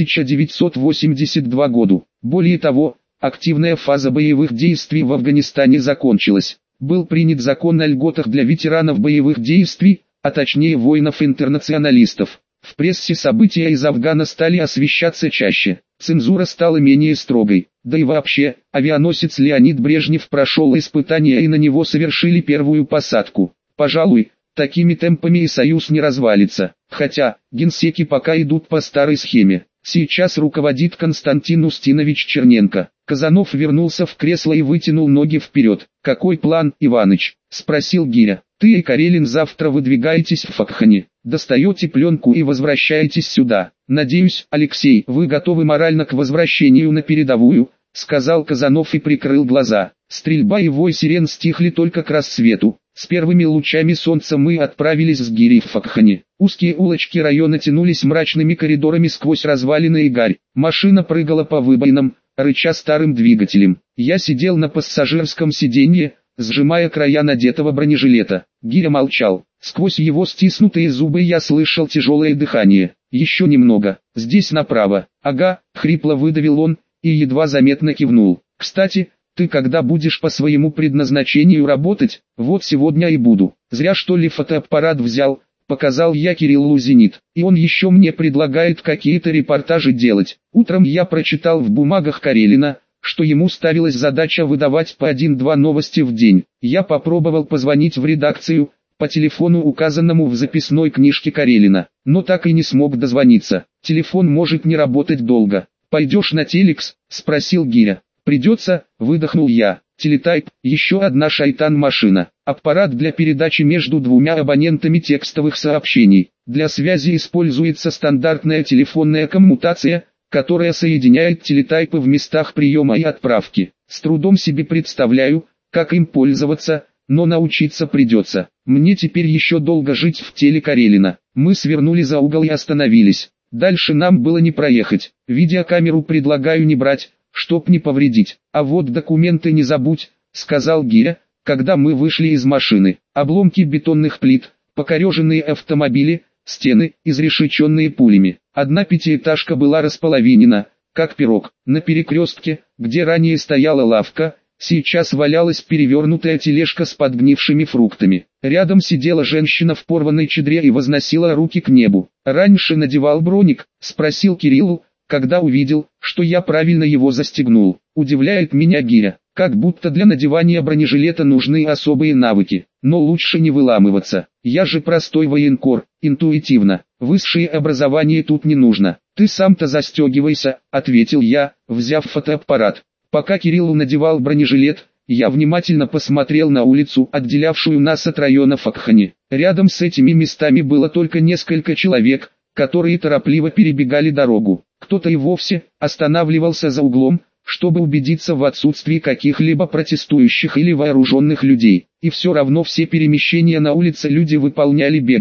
1982 году. Более того, активная фаза боевых действий в Афганистане закончилась. Был принят закон о льготах для ветеранов боевых действий, а точнее воинов-интернационалистов. В прессе события из Афгана стали освещаться чаще. Цензура стала менее строгой. Да и вообще, авианосец Леонид Брежнев прошел испытания и на него совершили первую посадку. Пожалуй, такими темпами и союз не развалится. Хотя, генсеки пока идут по старой схеме. Сейчас руководит Константин Устинович Черненко. Казанов вернулся в кресло и вытянул ноги вперед. «Какой план, Иваныч?» — спросил Гиря. «Ты и Карелин завтра выдвигаетесь в Факхани. Достаете пленку и возвращаетесь сюда. Надеюсь, Алексей, вы готовы морально к возвращению на передовую?» — сказал Казанов и прикрыл глаза. Стрельба и вой сирен стихли только к рассвету. С первыми лучами солнца мы отправились с Гирей в Факхани. Узкие улочки района тянулись мрачными коридорами сквозь развалины и гарь. Машина прыгала по выбоинам, рыча старым двигателем. Я сидел на пассажирском сиденье, сжимая края надетого бронежилета. Гиря молчал. Сквозь его стиснутые зубы я слышал тяжелое дыхание. «Еще немного. Здесь направо». «Ага», — хрипло выдавил он, и едва заметно кивнул. «Кстати, ты когда будешь по своему предназначению работать?» «Вот сегодня и буду». «Зря что ли фотоаппарат взял», — показал я Кириллу зенит. «И он еще мне предлагает какие-то репортажи делать». Утром я прочитал в бумагах Карелина, что ему ставилась задача выдавать по 1-2 новости в день. Я попробовал позвонить в редакцию, по телефону, указанному в записной книжке Карелина, но так и не смог дозвониться. Телефон может не работать долго. «Пойдешь на телекс?» — спросил Гиря. «Придется», — выдохнул я. Телетайп, еще одна шайтан-машина. Аппарат для передачи между двумя абонентами текстовых сообщений. Для связи используется стандартная телефонная коммутация, которая соединяет телетайпы в местах приема и отправки. С трудом себе представляю, как им пользоваться, но научиться придется. Мне теперь еще долго жить в теле Карелина. Мы свернули за угол и остановились. Дальше нам было не проехать. Видеокамеру предлагаю не брать, чтоб не повредить. А вот документы не забудь, сказал Гиря, когда мы вышли из машины. Обломки бетонных плит, покореженные автомобили, стены, изрешеченные пулями. Одна пятиэтажка была располовинена, как пирог. На перекрестке, где ранее стояла лавка, сейчас валялась перевернутая тележка с подгнившими фруктами. Рядом сидела женщина в порванной чадре и возносила руки к небу. «Раньше надевал броник?» — спросил Кирилл, когда увидел, что я правильно его застегнул. Удивляет меня Гиря, как будто для надевания бронежилета нужны особые навыки. Но лучше не выламываться. Я же простой военкор, интуитивно. Высшее образование тут не нужно. «Ты сам-то застегивайся», — ответил я, взяв фотоаппарат. Пока Кирилл надевал бронежилет, я внимательно посмотрел на улицу, отделявшую нас от района Факхани. Рядом с этими местами было только несколько человек, которые торопливо перебегали дорогу. Кто-то и вовсе останавливался за углом, чтобы убедиться в отсутствии каких-либо протестующих или вооруженных людей. И все равно все перемещения на улице люди выполняли бегом.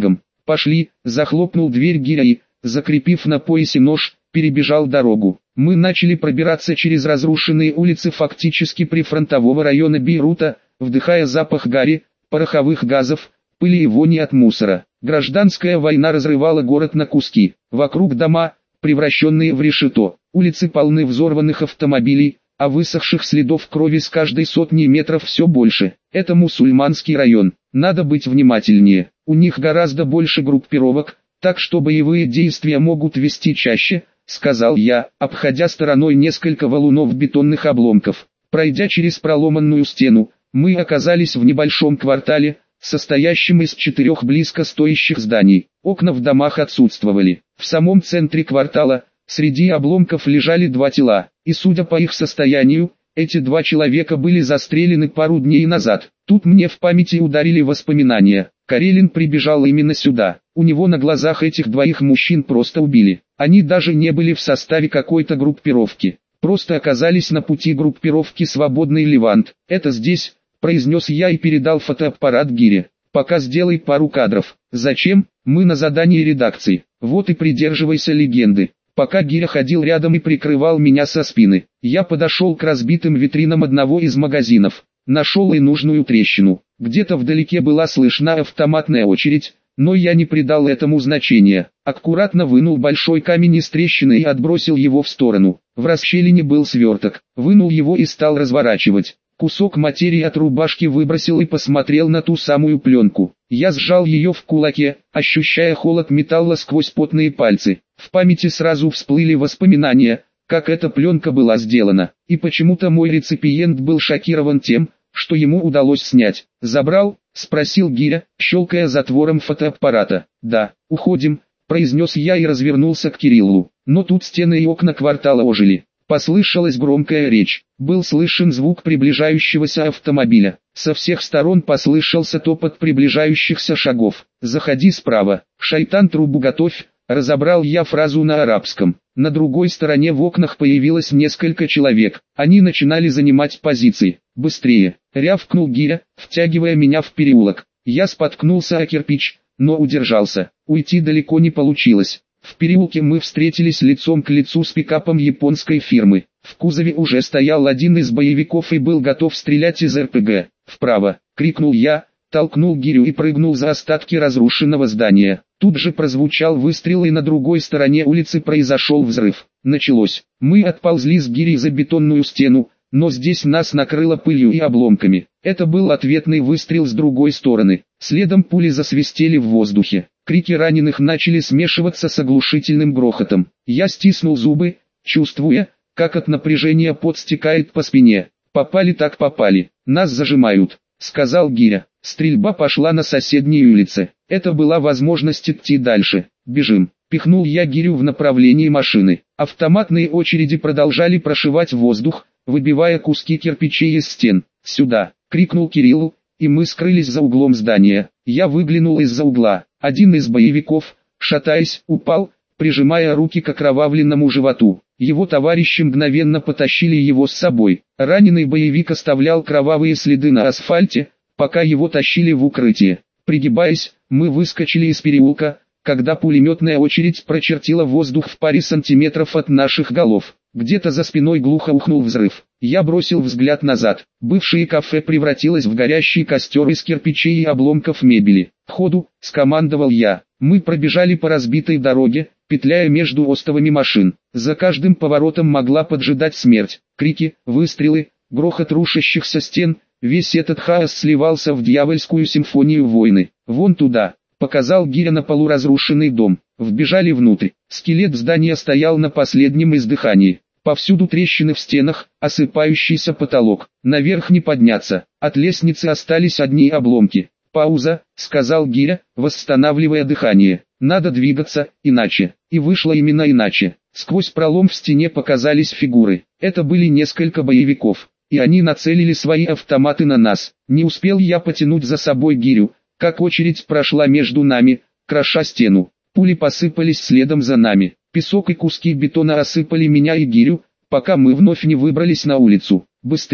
«Пошли», захлопнул дверь Гиря и, закрепив на поясе нож, перебежал дорогу. Мы начали пробираться через разрушенные улицы фактически прифронтового района Бейрута, вдыхая запах гари, пороховых газов, пыли и вони от мусора. Гражданская война разрывала город на куски. Вокруг дома, превращенные в решето. Улицы полны взорванных автомобилей, а высохших следов крови с каждой сотни метров все больше. Это мусульманский район. Надо быть внимательнее. У них гораздо больше группировок, так что боевые действия могут вести чаще, сказал я, обходя стороной несколько валунов бетонных обломков. Пройдя через проломанную стену, мы оказались в небольшом квартале, состоящем из 4 близко стоящих зданий. Окна в домах отсутствовали. В самом центре квартала, среди обломков лежали 2 тела, и судя по их состоянию, эти 2 человека были застрелены пару дней назад. Тут мне в памяти ударили воспоминания. Карелин прибежал именно сюда. У него на глазах этих 2 мужчин просто убили. Они даже не были в составе какой-то группировки. Просто оказались на пути группировки «Свободный Левант». «Это здесь», — произнес я и передал фотоаппарат Гире. «Пока сделай пару кадров». «Зачем? Мы на задании редакции». «Вот и придерживайся легенды». Пока Гиря ходил рядом и прикрывал меня со спины, я подошел к разбитым витринам одного из магазинов. Нашел и нужную трещину. Где-то вдалеке была слышна автоматная очередь, но я не придал этому значения. Аккуратно вынул большой камень из трещины и отбросил его в сторону. В расщелине был сверток. Вынул его и стал разворачивать. Кусок материи от рубашки выбросил и посмотрел на ту самую пленку. Я сжал ее в кулаке, ощущая холод металла сквозь потные пальцы. В памяти сразу всплыли воспоминания, как эта пленка была сделана. И почему-то мой реципиент был шокирован тем, что ему удалось снять. «Забрал?» — спросил Гиря, щелкая затвором фотоаппарата. «Да, уходим», — произнес я и развернулся к Кириллу. Но тут стены и окна квартала ожили. Послышалась громкая речь. Был слышен звук приближающегося автомобиля. Со всех сторон послышался топот приближающихся шагов. «Заходи справа. Шайтан, трубу готовь», — разобрал я фразу на арабском. На другой стороне в окнах появилось несколько человек. Они начинали занимать позиции. «Быстрее!» — рявкнул Гиря, втягивая меня в переулок. Я споткнулся о кирпич, но удержался. Уйти далеко не получилось. В переулке мы встретились лицом к лицу с пикапом японской фирмы. В кузове уже стоял один из боевиков и был готов стрелять из РПГ. «Вправо!» — крикнул я, толкнул Гирю и прыгнул за остатки разрушенного здания. Тут же прозвучал выстрел и на другой стороне улицы произошел взрыв. Началось. Мы отползли с Гирей за бетонную стену, но здесь нас накрыло пылью и обломками. Это был ответный выстрел с другой стороны. Следом пули засвистели в воздухе. Крики раненых начали смешиваться с оглушительным грохотом. Я стиснул зубы, чувствуя, как от напряжения пот стекает по спине. «Попали так попали. Нас зажимают», — сказал Гиря. Стрельба пошла на соседней улице. Это была возможность идти дальше. «Бежим», — пихнул я Гирю в направлении машины. Автоматные очереди продолжали прошивать воздух, выбивая куски кирпичей из стен. «Сюда!» — крикнул Кириллу, и мы скрылись за углом здания. Я выглянул из-за угла. Один из боевиков, шатаясь, упал, прижимая руки к окровавленному животу. Его товарищи мгновенно потащили его с собой. Раненый боевик оставлял кровавые следы на асфальте, пока его тащили в укрытие. Пригибаясь, мы выскочили из переулка, когда пулеметная очередь прочертила воздух в паре сантиметров от наших голов. Где-то за спиной глухо ухнул взрыв. Я бросил взгляд назад. Бывшее кафе превратилось в горящий костер из кирпичей и обломков мебели. «Ходу!» — скомандовал я. Мы пробежали по разбитой дороге, петляя между остовами машин. За каждым поворотом могла поджидать смерть. Крики, выстрелы, грохот рушащихся стен — весь этот хаос сливался в дьявольскую симфонию войны. «Вон туда!» — показал Гиря на полуразрушенный дом. Вбежали внутрь. Скелет здания стоял на последнем издыхании. Повсюду трещины в стенах, осыпающийся потолок. Наверх не подняться. От лестницы остались одни обломки. «Пауза», — сказал Гиря, восстанавливая дыхание. «Надо двигаться, иначе». И вышло именно иначе. Сквозь пролом в стене показались фигуры. Это были несколько боевиков, и они нацелили свои автоматы на нас. Не успел я потянуть за собой Гирю, как очередь прошла между нами, кроша стену. Пули посыпались следом за нами. Песок и куски бетона осыпали меня и Гирю, пока мы вновь не выбрались на улицу. «Быстрее!»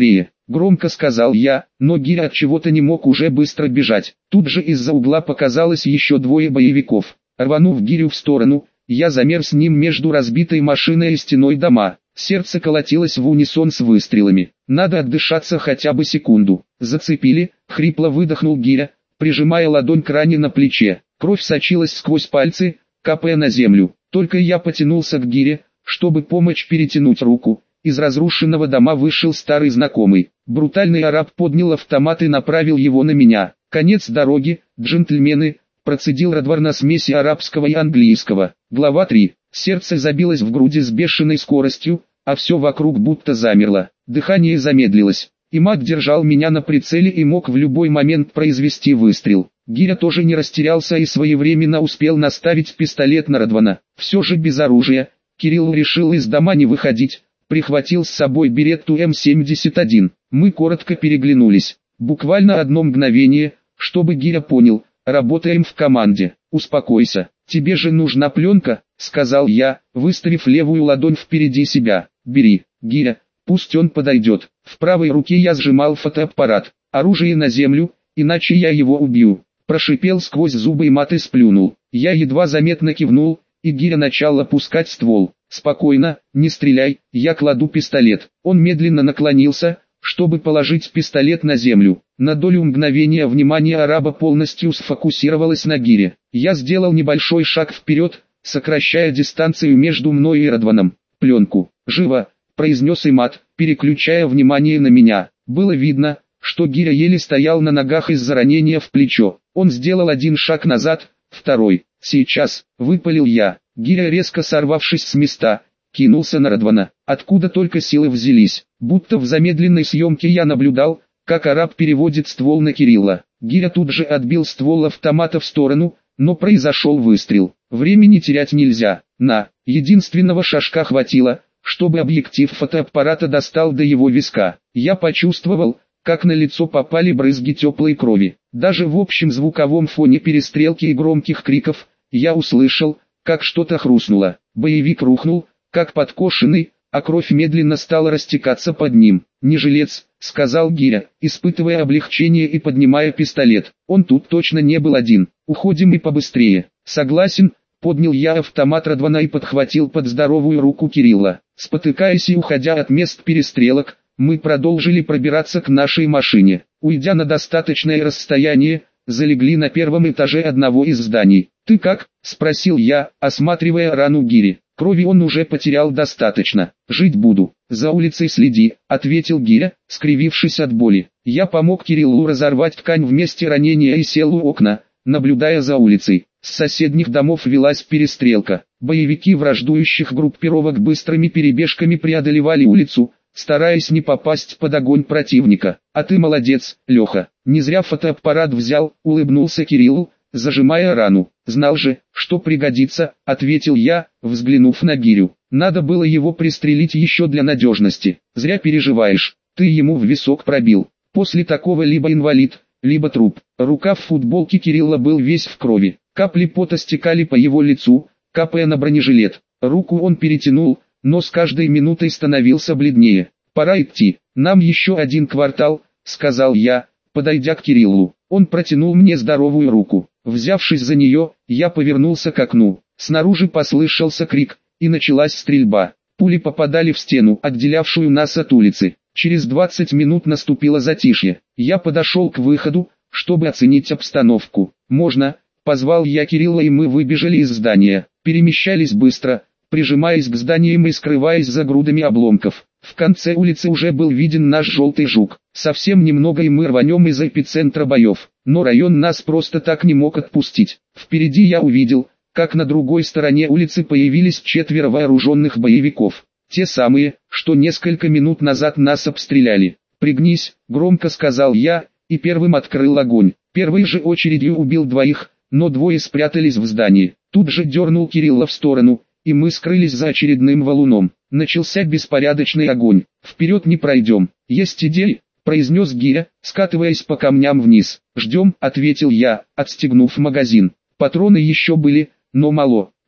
громко сказал я, но Гиря от чего-то не мог уже быстро бежать. Тут же из-за угла показалось еще двое боевиков. Рванув Гирю в сторону, я замер с ним между разбитой машиной и стеной дома. Сердце колотилось в унисон с выстрелами. Надо отдышаться хотя бы секунду. Зацепили, хрипло выдохнул Гиря, прижимая ладонь к ране на плече. Кровь сочилась сквозь пальцы, капая на землю. Только я потянулся к Гире, чтобы помочь перетянуть руку. Из разрушенного дома вышел старый знакомый. Брутальный араб поднял автомат и направил его на меня. «Конец дороги, джентльмены», процедил Радвар на смеси арабского и английского. Глава 3. Сердце забилось в груди с бешеной скоростью, а все вокруг будто замерло. Дыхание замедлилось. Имад держал меня на прицеле и мог в любой момент произвести выстрел. Гиря тоже не растерялся и своевременно успел наставить пистолет на Радвана. Все же без оружия, Кирилл решил из дома не выходить, прихватил с собой беретту М71. Мы коротко переглянулись. Буквально одно мгновение, чтобы Гиря понял, работаем в команде. «Успокойся, тебе же нужна пленка», — сказал я, выставив левую ладонь впереди себя. «Бери, Гиря, пусть он подойдет». В правой руке я сжимал фотоаппарат. «Оружие на землю, иначе я его убью», — прошипел сквозь зубы и мат и сплюнул. Я едва заметно кивнул, и Гиря начал опускать ствол. «Спокойно, не стреляй, я кладу пистолет». Он медленно наклонился, чтобы положить пистолет на землю. На долю мгновения внимание араба полностью сфокусировалось на Гире. Я сделал небольшой шаг вперед, сокращая дистанцию между мной и Радваном. «Пленку, живо», — произнес Имад, переключая внимание на меня. Было видно, что Гиря еле стоял на ногах из-за ранения в плечо. Он сделал один шаг назад, второй. «Сейчас», — выпалил я. Гиря, резко сорвавшись с места, кинулся на Радвана. Откуда только силы взялись. Будто в замедленной съемке я наблюдал, как араб переводит ствол на Кирилла. Гиря тут же отбил ствол автомата в сторону, но произошел выстрел. Времени терять нельзя. Единственного шажка хватило, чтобы объектив фотоаппарата достал до его виска. Я почувствовал, как на лицо попали брызги теплой крови. Даже в общем звуковом фоне перестрелки и громких криков, я услышал, как что-то хрустнуло. Боевик рухнул, как подкошенный, а кровь медленно стала растекаться под ним. «Не жилец», — сказал Гиря, испытывая облегчение и поднимая пистолет. «Он тут точно не был один. Уходим и побыстрее». «Согласен», — поднял я автомат Радвана и подхватил под здоровую руку Кирилла. Спотыкаясь и уходя от мест перестрелок, мы продолжили пробираться к нашей машине. Уйдя на достаточное расстояние, залегли на первом этаже одного из зданий. «Ты как?» — спросил я, осматривая рану Гири. «Крови он уже потерял достаточно. Жить буду. За улицей следи», — ответил Гиря, скривившись от боли. Я помог Кириллу разорвать ткань в месте ранения и сел у окна, наблюдая за улицей. С соседних домов велась перестрелка. Боевики враждующих группировок быстрыми перебежками преодолевали улицу, стараясь не попасть под огонь противника. «А ты молодец, Леха. Не зря фотоаппарат взял», — улыбнулся Кириллу, зажимая рану. «Знал же, что пригодится», — ответил я, взглянув на Гирю. «Надо было его пристрелить еще для надежности. Зря переживаешь, ты ему в висок пробил. После такого либо инвалид, либо труп». Рукав футболки Кирилла был весь в крови. Капли пота стекали по его лицу, капая на бронежилет. Руку он перетянул, но с каждой минутой становился бледнее. «Пора идти. Нам еще 1 квартал», — сказал я, подойдя к Кириллу. Он протянул мне здоровую руку. Взявшись за нее, я повернулся к окну. Снаружи послышался крик, и началась стрельба. Пули попадали в стену, отделявшую нас от улицы. Через 20 минут наступило затишье. Я подошел к выходу, чтобы оценить обстановку. «Можно?» — позвал я Кирилла, и мы выбежали из здания. Перемещались быстро, прижимаясь к зданиям и скрываясь за грудами обломков. В конце улицы уже был виден наш желтый жук. Совсем немного и мы рванем из эпицентра боев. Но район нас просто так не мог отпустить. Впереди я увидел, как на другой стороне улицы появились 4 вооруженных боевиков. Те самые, что несколько минут назад нас обстреляли. «Пригнись», — громко сказал я, и первым открыл огонь. Первой же очередью убил 2, но 2 спрятались в здании. Тут же дернул Кирилла в сторону, и мы скрылись за очередным валуном. Начался беспорядочный огонь. «Вперед не пройдем. Есть идеи?» — произнес Гиря, скатываясь по камням вниз. «Ждем», — ответил я, отстегнув магазин. Патроны еще были, но мало.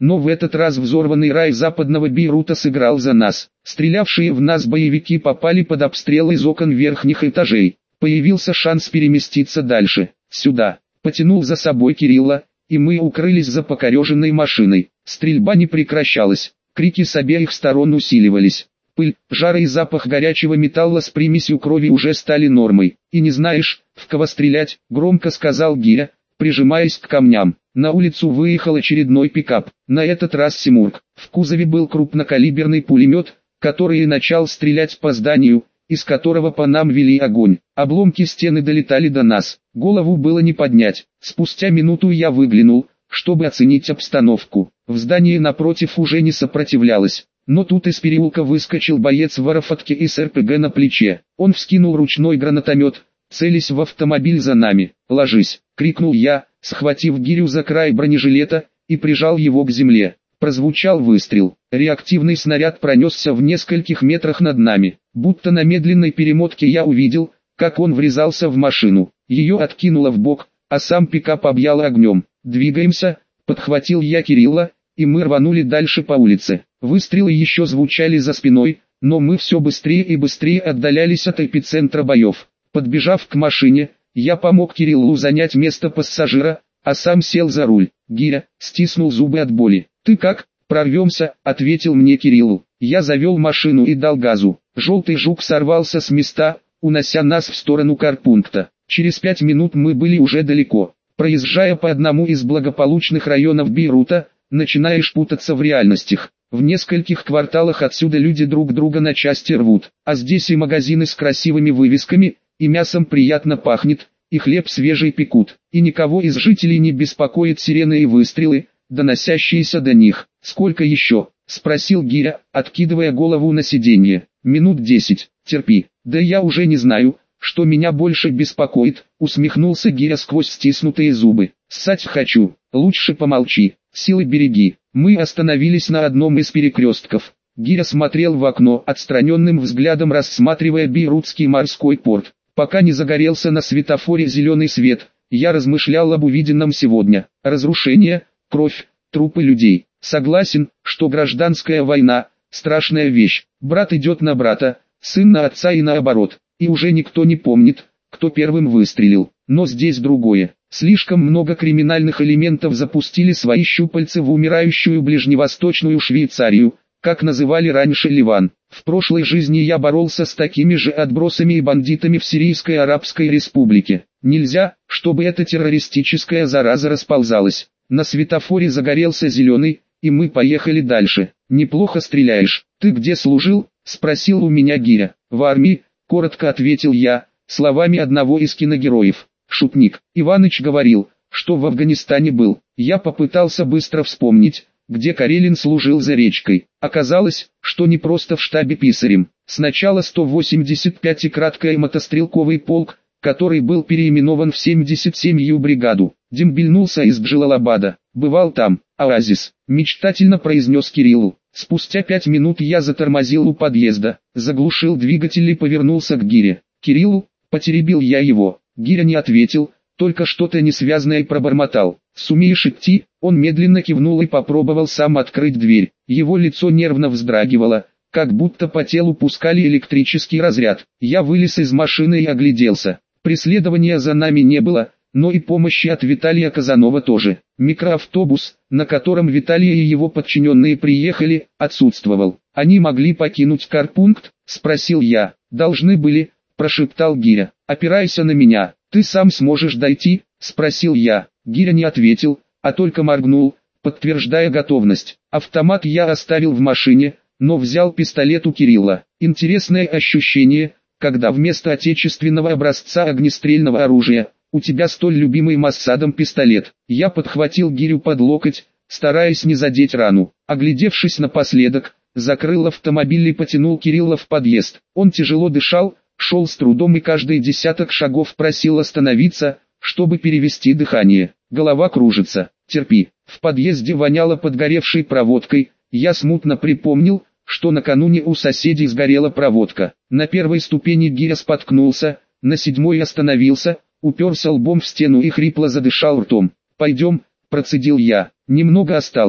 но в этот раз взорванный рай западного Бейрута сыграл за нас. Стрелявшие в нас боевики попали под обстрел из окон верхних этажей. Появился шанс переместиться дальше, сюда. Потянул за собой Кирилла, и мы укрылись за покореженной машиной. Стрельба не прекращалась, крики с обеих сторон усиливались. Пыль, жар и запах горячего металла с примесью крови уже стали нормой. «И не знаешь, в кого стрелять», — громко сказал Гиря, прижимаясь к камням. На улицу выехал очередной пикап, на этот раз Симург. В кузове был крупнокалиберный пулемет, который и начал стрелять по зданию, из которого по нам вели огонь. Обломки стены долетали до нас, голову было не поднять. Спустя минуту я выглянул, чтобы оценить обстановку. В здании напротив уже не сопротивлялось. Но тут из переулка выскочил боец в воротке и с РПГ на плече. Он вскинул ручной гранатомет, целясь в автомобиль за нами. «Ложись!» — крикнул я, схватив Гирю за край бронежилета, и прижал его к земле. Прозвучал выстрел. Реактивный снаряд пронесся в нескольких метрах над нами. Будто на медленной перемотке я увидел, как он врезался в машину. Ее откинуло в бок, а сам пикап объял огнем. «Двигаемся!» — подхватил я Кирилла, и мы рванули дальше по улице. Выстрелы еще звучали за спиной, но мы все быстрее и быстрее отдалялись от эпицентра боев. Подбежав к машине, я помог Кириллу занять место пассажира, а сам сел за руль. Гиря стиснул зубы от боли. «Ты как? Прорвемся?» — ответил мне Кириллу. Я завел машину и дал газу. Желтый жук сорвался с места, унося нас в сторону карпункта. Через 5 минут мы были уже далеко. Проезжая по одному из благополучных районов Бейрута, начинаешь путаться в реальностях. В нескольких кварталах отсюда люди друг друга на части рвут, а здесь и магазины с красивыми вывесками, и мясом приятно пахнет, и хлеб свежий пекут, и никого из жителей не беспокоит сирены и выстрелы, доносящиеся до них. «Сколько еще?» — спросил Гиря, откидывая голову на сиденье. «Минут 10, терпи». «Да я уже не знаю, что меня больше беспокоит», — усмехнулся Гиря сквозь стиснутые зубы. «Ссать хочу, лучше помолчи, силы береги». Мы остановились на одном из перекрестков. Гиря смотрел в окно, отстраненным взглядом рассматривая Бейрутский морской порт. Пока не загорелся на светофоре зеленый свет, я размышлял об увиденном сегодня. Разрушение, кровь, трупы людей. Согласен, что гражданская война – страшная вещь. Брат идет на брата, сын на отца и наоборот. И уже никто не помнит, кто первым выстрелил. Но здесь другое. Слишком много криминальных элементов запустили свои щупальца в умирающую ближневосточную Швейцарию, как называли раньше Ливан. В прошлой жизни я боролся с такими же отбросами и бандитами в Сирийской Арабской Республике. Нельзя, чтобы эта террористическая зараза расползалась. На светофоре загорелся зеленый, и мы поехали дальше. «Неплохо стреляешь. Ты где служил?» — спросил у меня Гиря. «В армии», — коротко ответил я, словами одного из киногероев. Шутник. Иваныч говорил, что в Афганистане был. Я попытался быстро вспомнить, где Карелин служил за речкой. Оказалось, что не просто в штабе писарем. Сначала 185-й краткий мотострелковый полк, который был переименован в 77-ю бригаду, дембельнулся из Джалалабада. «Бывал там, оазис», — мечтательно произнес Кириллу. Спустя 5 минут я затормозил у подъезда, заглушил двигатель и повернулся к Гире. «Кириллу», — потеребил я его. Гиря не ответил, только что-то несвязное пробормотал. «Сумеешь идти?» Он медленно кивнул и попробовал сам открыть дверь. Его лицо нервно вздрагивало, как будто по телу пускали электрический разряд. Я вылез из машины и огляделся. Преследования за нами не было, но и помощи от Виталия Казанова тоже. Микроавтобус, на котором Виталий и его подчиненные приехали, отсутствовал. «Они могли покинуть карпункт?» — спросил я. «Должны были», — прошептал Гиря. «Опирайся на меня, ты сам сможешь дойти?» — спросил я. Гиря не ответил, а только моргнул, подтверждая готовность. Автомат я оставил в машине, но взял пистолет у Кирилла. Интересное ощущение, когда вместо отечественного образца огнестрельного оружия, у тебя столь любимый Моссадом пистолет. Я подхватил Гирю под локоть, стараясь не задеть рану. Оглядевшись напоследок, закрыл автомобиль и потянул Кирилла в подъезд. Он тяжело дышал, шел с трудом и каждый десяток шагов просил остановиться, чтобы перевести дыхание. Голова кружится. «Терпи». В подъезде воняло подгоревшей проводкой. Я смутно припомнил, что накануне у соседей сгорела проводка. На первой ступени Гиря споткнулся, на 7-й остановился, уперся лбом в стену и хрипло задышал ртом. «Пойдем», — процедил я. «Немного осталось».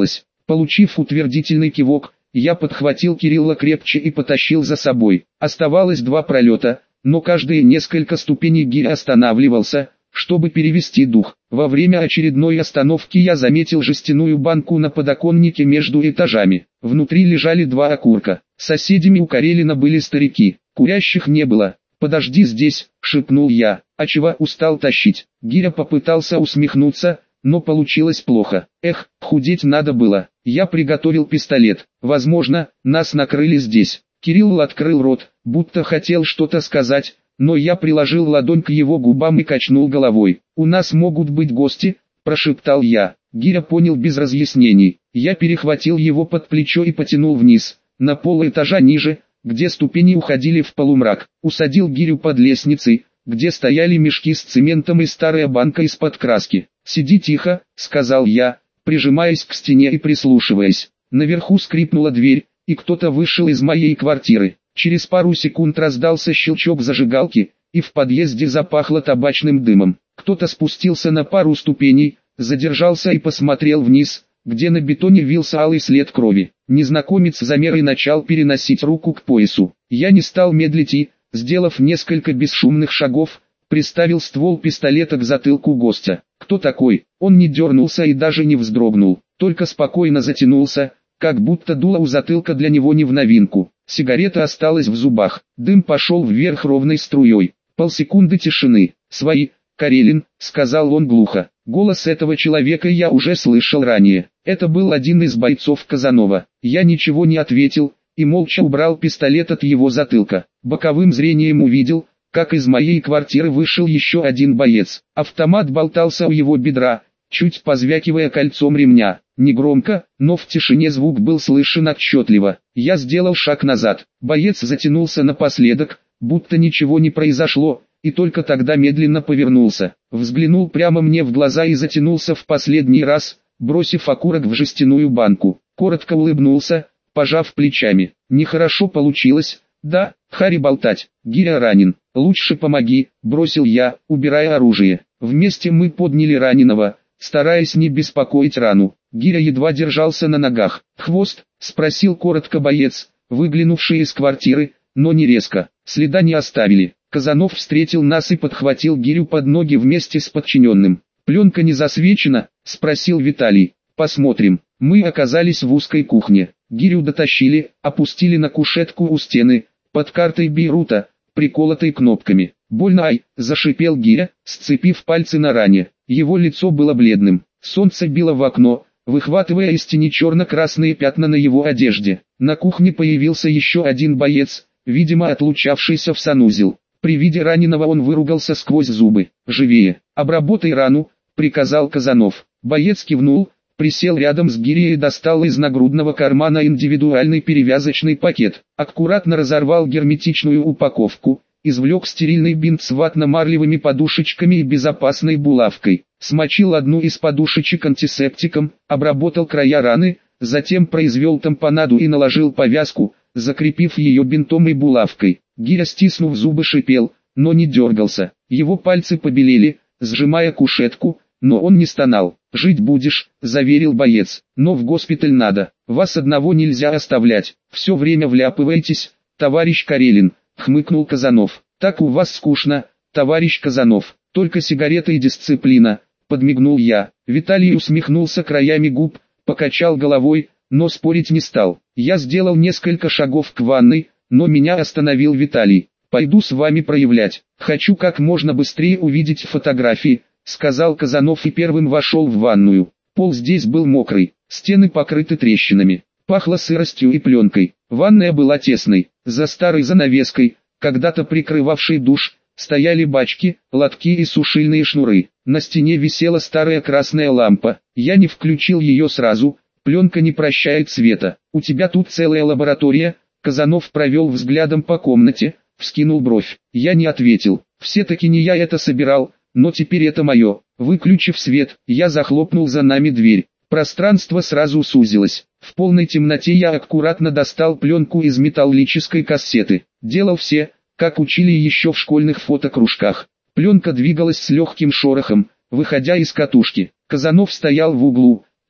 Получив утвердительный кивок, я подхватил Кирилла крепче и потащил за собой. Оставалось 2 пролета, но каждые несколько ступеней Гиря останавливался, чтобы перевести дух. Во время очередной остановки я заметил жестяную банку на подоконнике между этажами. Внутри лежали 2 окурка. Соседями у Карелина были старики, курящих не было. «Подожди здесь», — шепнул я. «А чего устал тащить?» Гиря попытался усмехнуться, но получилось плохо. Эх, худеть надо было. Я приготовил пистолет. Возможно, нас накрыли здесь. Кирилл открыл рот, будто хотел что-то сказать, но я приложил ладонь к его губам и качнул головой. «У нас могут быть гости», – прошептал я. Гиря понял без разъяснений. Я перехватил его под плечо и потянул вниз, на полэтажа ниже, где ступени уходили в полумрак. Усадил Гирю под лестницей, где стояли мешки с цементом и старая банка из-под краски. «Сиди тихо», — сказал я, прижимаясь к стене и прислушиваясь. Наверху скрипнула дверь, и кто-то вышел из моей квартиры. Через пару секунд раздался щелчок зажигалки, и в подъезде запахло табачным дымом. Кто-то спустился на пару ступеней, задержался и посмотрел вниз, где на бетоне вился алый след крови. Незнакомец замер и начал переносить руку к поясу. Я не стал медлить и, сделав несколько бесшумных шагов, приставил ствол пистолета к затылку гостя. «Кто такой?» Он не дернулся и даже не вздрогнул, только спокойно затянулся, как будто дуло у затылка для него не в новинку. Сигарета осталась в зубах, дым пошел вверх ровной струей. Полсекунды тишины. «Свои, Карелин», — сказал он глухо. Голос этого человека я уже слышал ранее. Это был один из бойцов Казанова. Я ничего не ответил, и молча убрал пистолет от его затылка. Боковым зрением увидел, как из моей квартиры вышел еще один боец. Автомат болтался у его бедра, чуть позвякивая кольцом ремня. Негромко, но в тишине звук был слышен отчетливо. Я сделал шаг назад. Боец затянулся напоследок, будто ничего не произошло, и только тогда медленно повернулся. Взглянул прямо мне в глаза и затянулся в последний раз, бросив окурок в жестяную банку. Коротко улыбнулся, пожав плечами. Нехорошо получилось, да, хари болтать. Гиря ранен. «Лучше помоги», — бросил я, убирая оружие. Вместе мы подняли раненого, стараясь не беспокоить рану. Гиря едва держался на ногах. «Хвост?» — спросил коротко боец, выглянувший из квартиры, но не резко. Следа не оставили. Казанов встретил нас и подхватил Гирю под ноги вместе с подчиненным. «Пленка не засвечена?» — спросил Виталий. «Посмотрим». Мы оказались в узкой кухне. Гирю дотащили, опустили на кушетку у стены, под картой Бейрута, приколотой кнопками. «Больно, ай!» – зашипел Гиря, сцепив пальцы на ране. Его лицо было бледным. Солнце било в окно, выхватывая из тени черно-красные пятна на его одежде. На кухне появился еще один боец, видимо отлучавшийся в санузел. При виде раненого он выругался сквозь зубы. «Живее! Обработай рану!» – приказал Казанов. Боец кивнул, присел рядом с Гирей и достал из нагрудного кармана индивидуальный перевязочный пакет. Аккуратно разорвал герметичную упаковку, извлек стерильный бинт с ватно-марлевыми подушечками и безопасной булавкой. Смочил одну из подушечек антисептиком, обработал края раны, затем произвел тампонаду и наложил повязку, закрепив ее бинтом и булавкой. Гиря, стиснув зубы, шипел, но не дергался. Его пальцы побелели, сжимая кушетку, но он не стонал. «Жить будешь», — заверил боец, — «но в госпиталь надо. Вас одного нельзя оставлять. Все время вляпываетесь, товарищ Карелин», — хмыкнул Казанов. «Так у вас скучно, товарищ Казанов, только сигарета и дисциплина», — подмигнул я. Виталий усмехнулся краями губ, покачал головой, но спорить не стал. Я сделал несколько шагов к ванной, но меня остановил Виталий. «Пойду с вами проявлять. Хочу как можно быстрее увидеть фотографии», — сказал Казанов и первым вошел в ванную. Пол здесь был мокрый, стены покрыты трещинами, пахло сыростью и пленкой. Ванная была тесной, за старой занавеской, когда-то прикрывавшей душ, стояли бачки, лотки и сушильные шнуры. На стене висела старая красная лампа. Я не включил ее сразу, пленка не прощает света. «У тебя тут целая лаборатория?» Казанов провел взглядом по комнате, вскинул бровь. Я не ответил. Все-таки не я это собирал. Но теперь это мое. Выключив свет, я захлопнул за нами дверь. Пространство сразу сузилось. В полной темноте я аккуратно достал пленку из металлической кассеты. Делал все, как учили еще в школьных фотокружках. Пленка двигалась с легким шорохом, выходя из катушки. Казанов стоял в углу,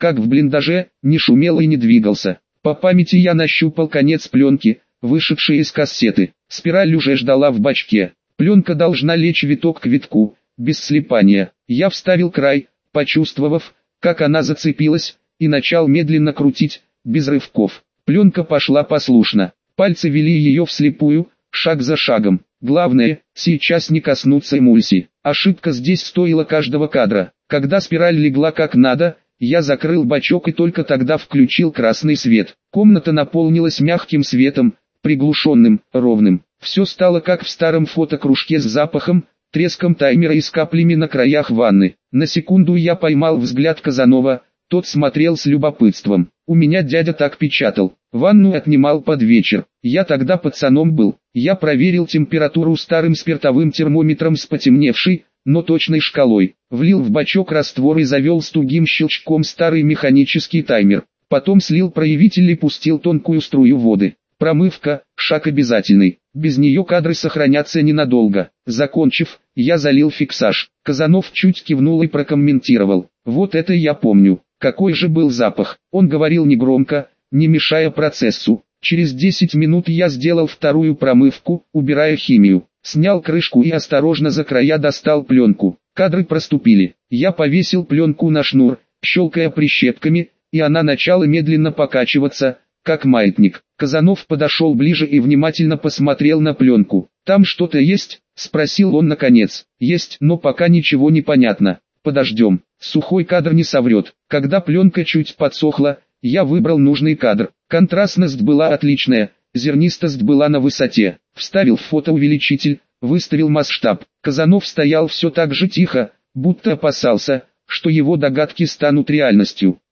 как в блиндаже, не шумел и не двигался. По памяти я нащупал конец пленки, вышедшей из кассеты. Спираль уже ждала в бачке. Пленка должна лечь виток к витку, без слипания. Я вставил край, почувствовав, как она зацепилась, и начал медленно крутить, без рывков. Пленка пошла послушно. Пальцы вели ее вслепую, шаг за шагом. Главное, сейчас не коснуться эмульсии. Ошибка здесь стоила каждого кадра. Когда спираль легла как надо, я закрыл бачок и только тогда включил красный свет. Комната наполнилась мягким светом, приглушенным, ровным. Все стало как в старом фотокружке с запахом, треском таймера и с каплями на краях ванны. На секунду я поймал взгляд Казанова, тот смотрел с любопытством. У меня дядя так печатал. Ванну отнимал под вечер. Я тогда пацаном был. Я проверил температуру старым спиртовым термометром с потемневшей, но точной шкалой. Влил в бачок раствор и завел с тугим щелчком старый механический таймер. Потом слил проявитель и пустил тонкую струю воды. Промывка – шаг обязательный. Без нее кадры сохранятся ненадолго. Закончив, я залил фиксаж. Казанов чуть кивнул и прокомментировал. Вот это я помню. Какой же был запах. Он говорил негромко, не мешая процессу. Через 10 минут я сделал вторую промывку, убирая химию. Снял крышку и осторожно за края достал пленку. Кадры проступили. Я повесил пленку на шнур, щелкая прищепками, и она начала медленно покачиваться, как маятник. Казанов подошел ближе и внимательно посмотрел на пленку. «Там что-то есть?» – спросил он наконец. «Есть, но пока ничего не понятно. Подождем. Сухой кадр не соврет». Когда пленка чуть подсохла, я выбрал нужный кадр. Контрастность была отличная, зернистость была на высоте. Вставил фотоувеличитель, выставил масштаб. Казанов стоял все так же тихо, будто опасался, что его догадки станут реальностью.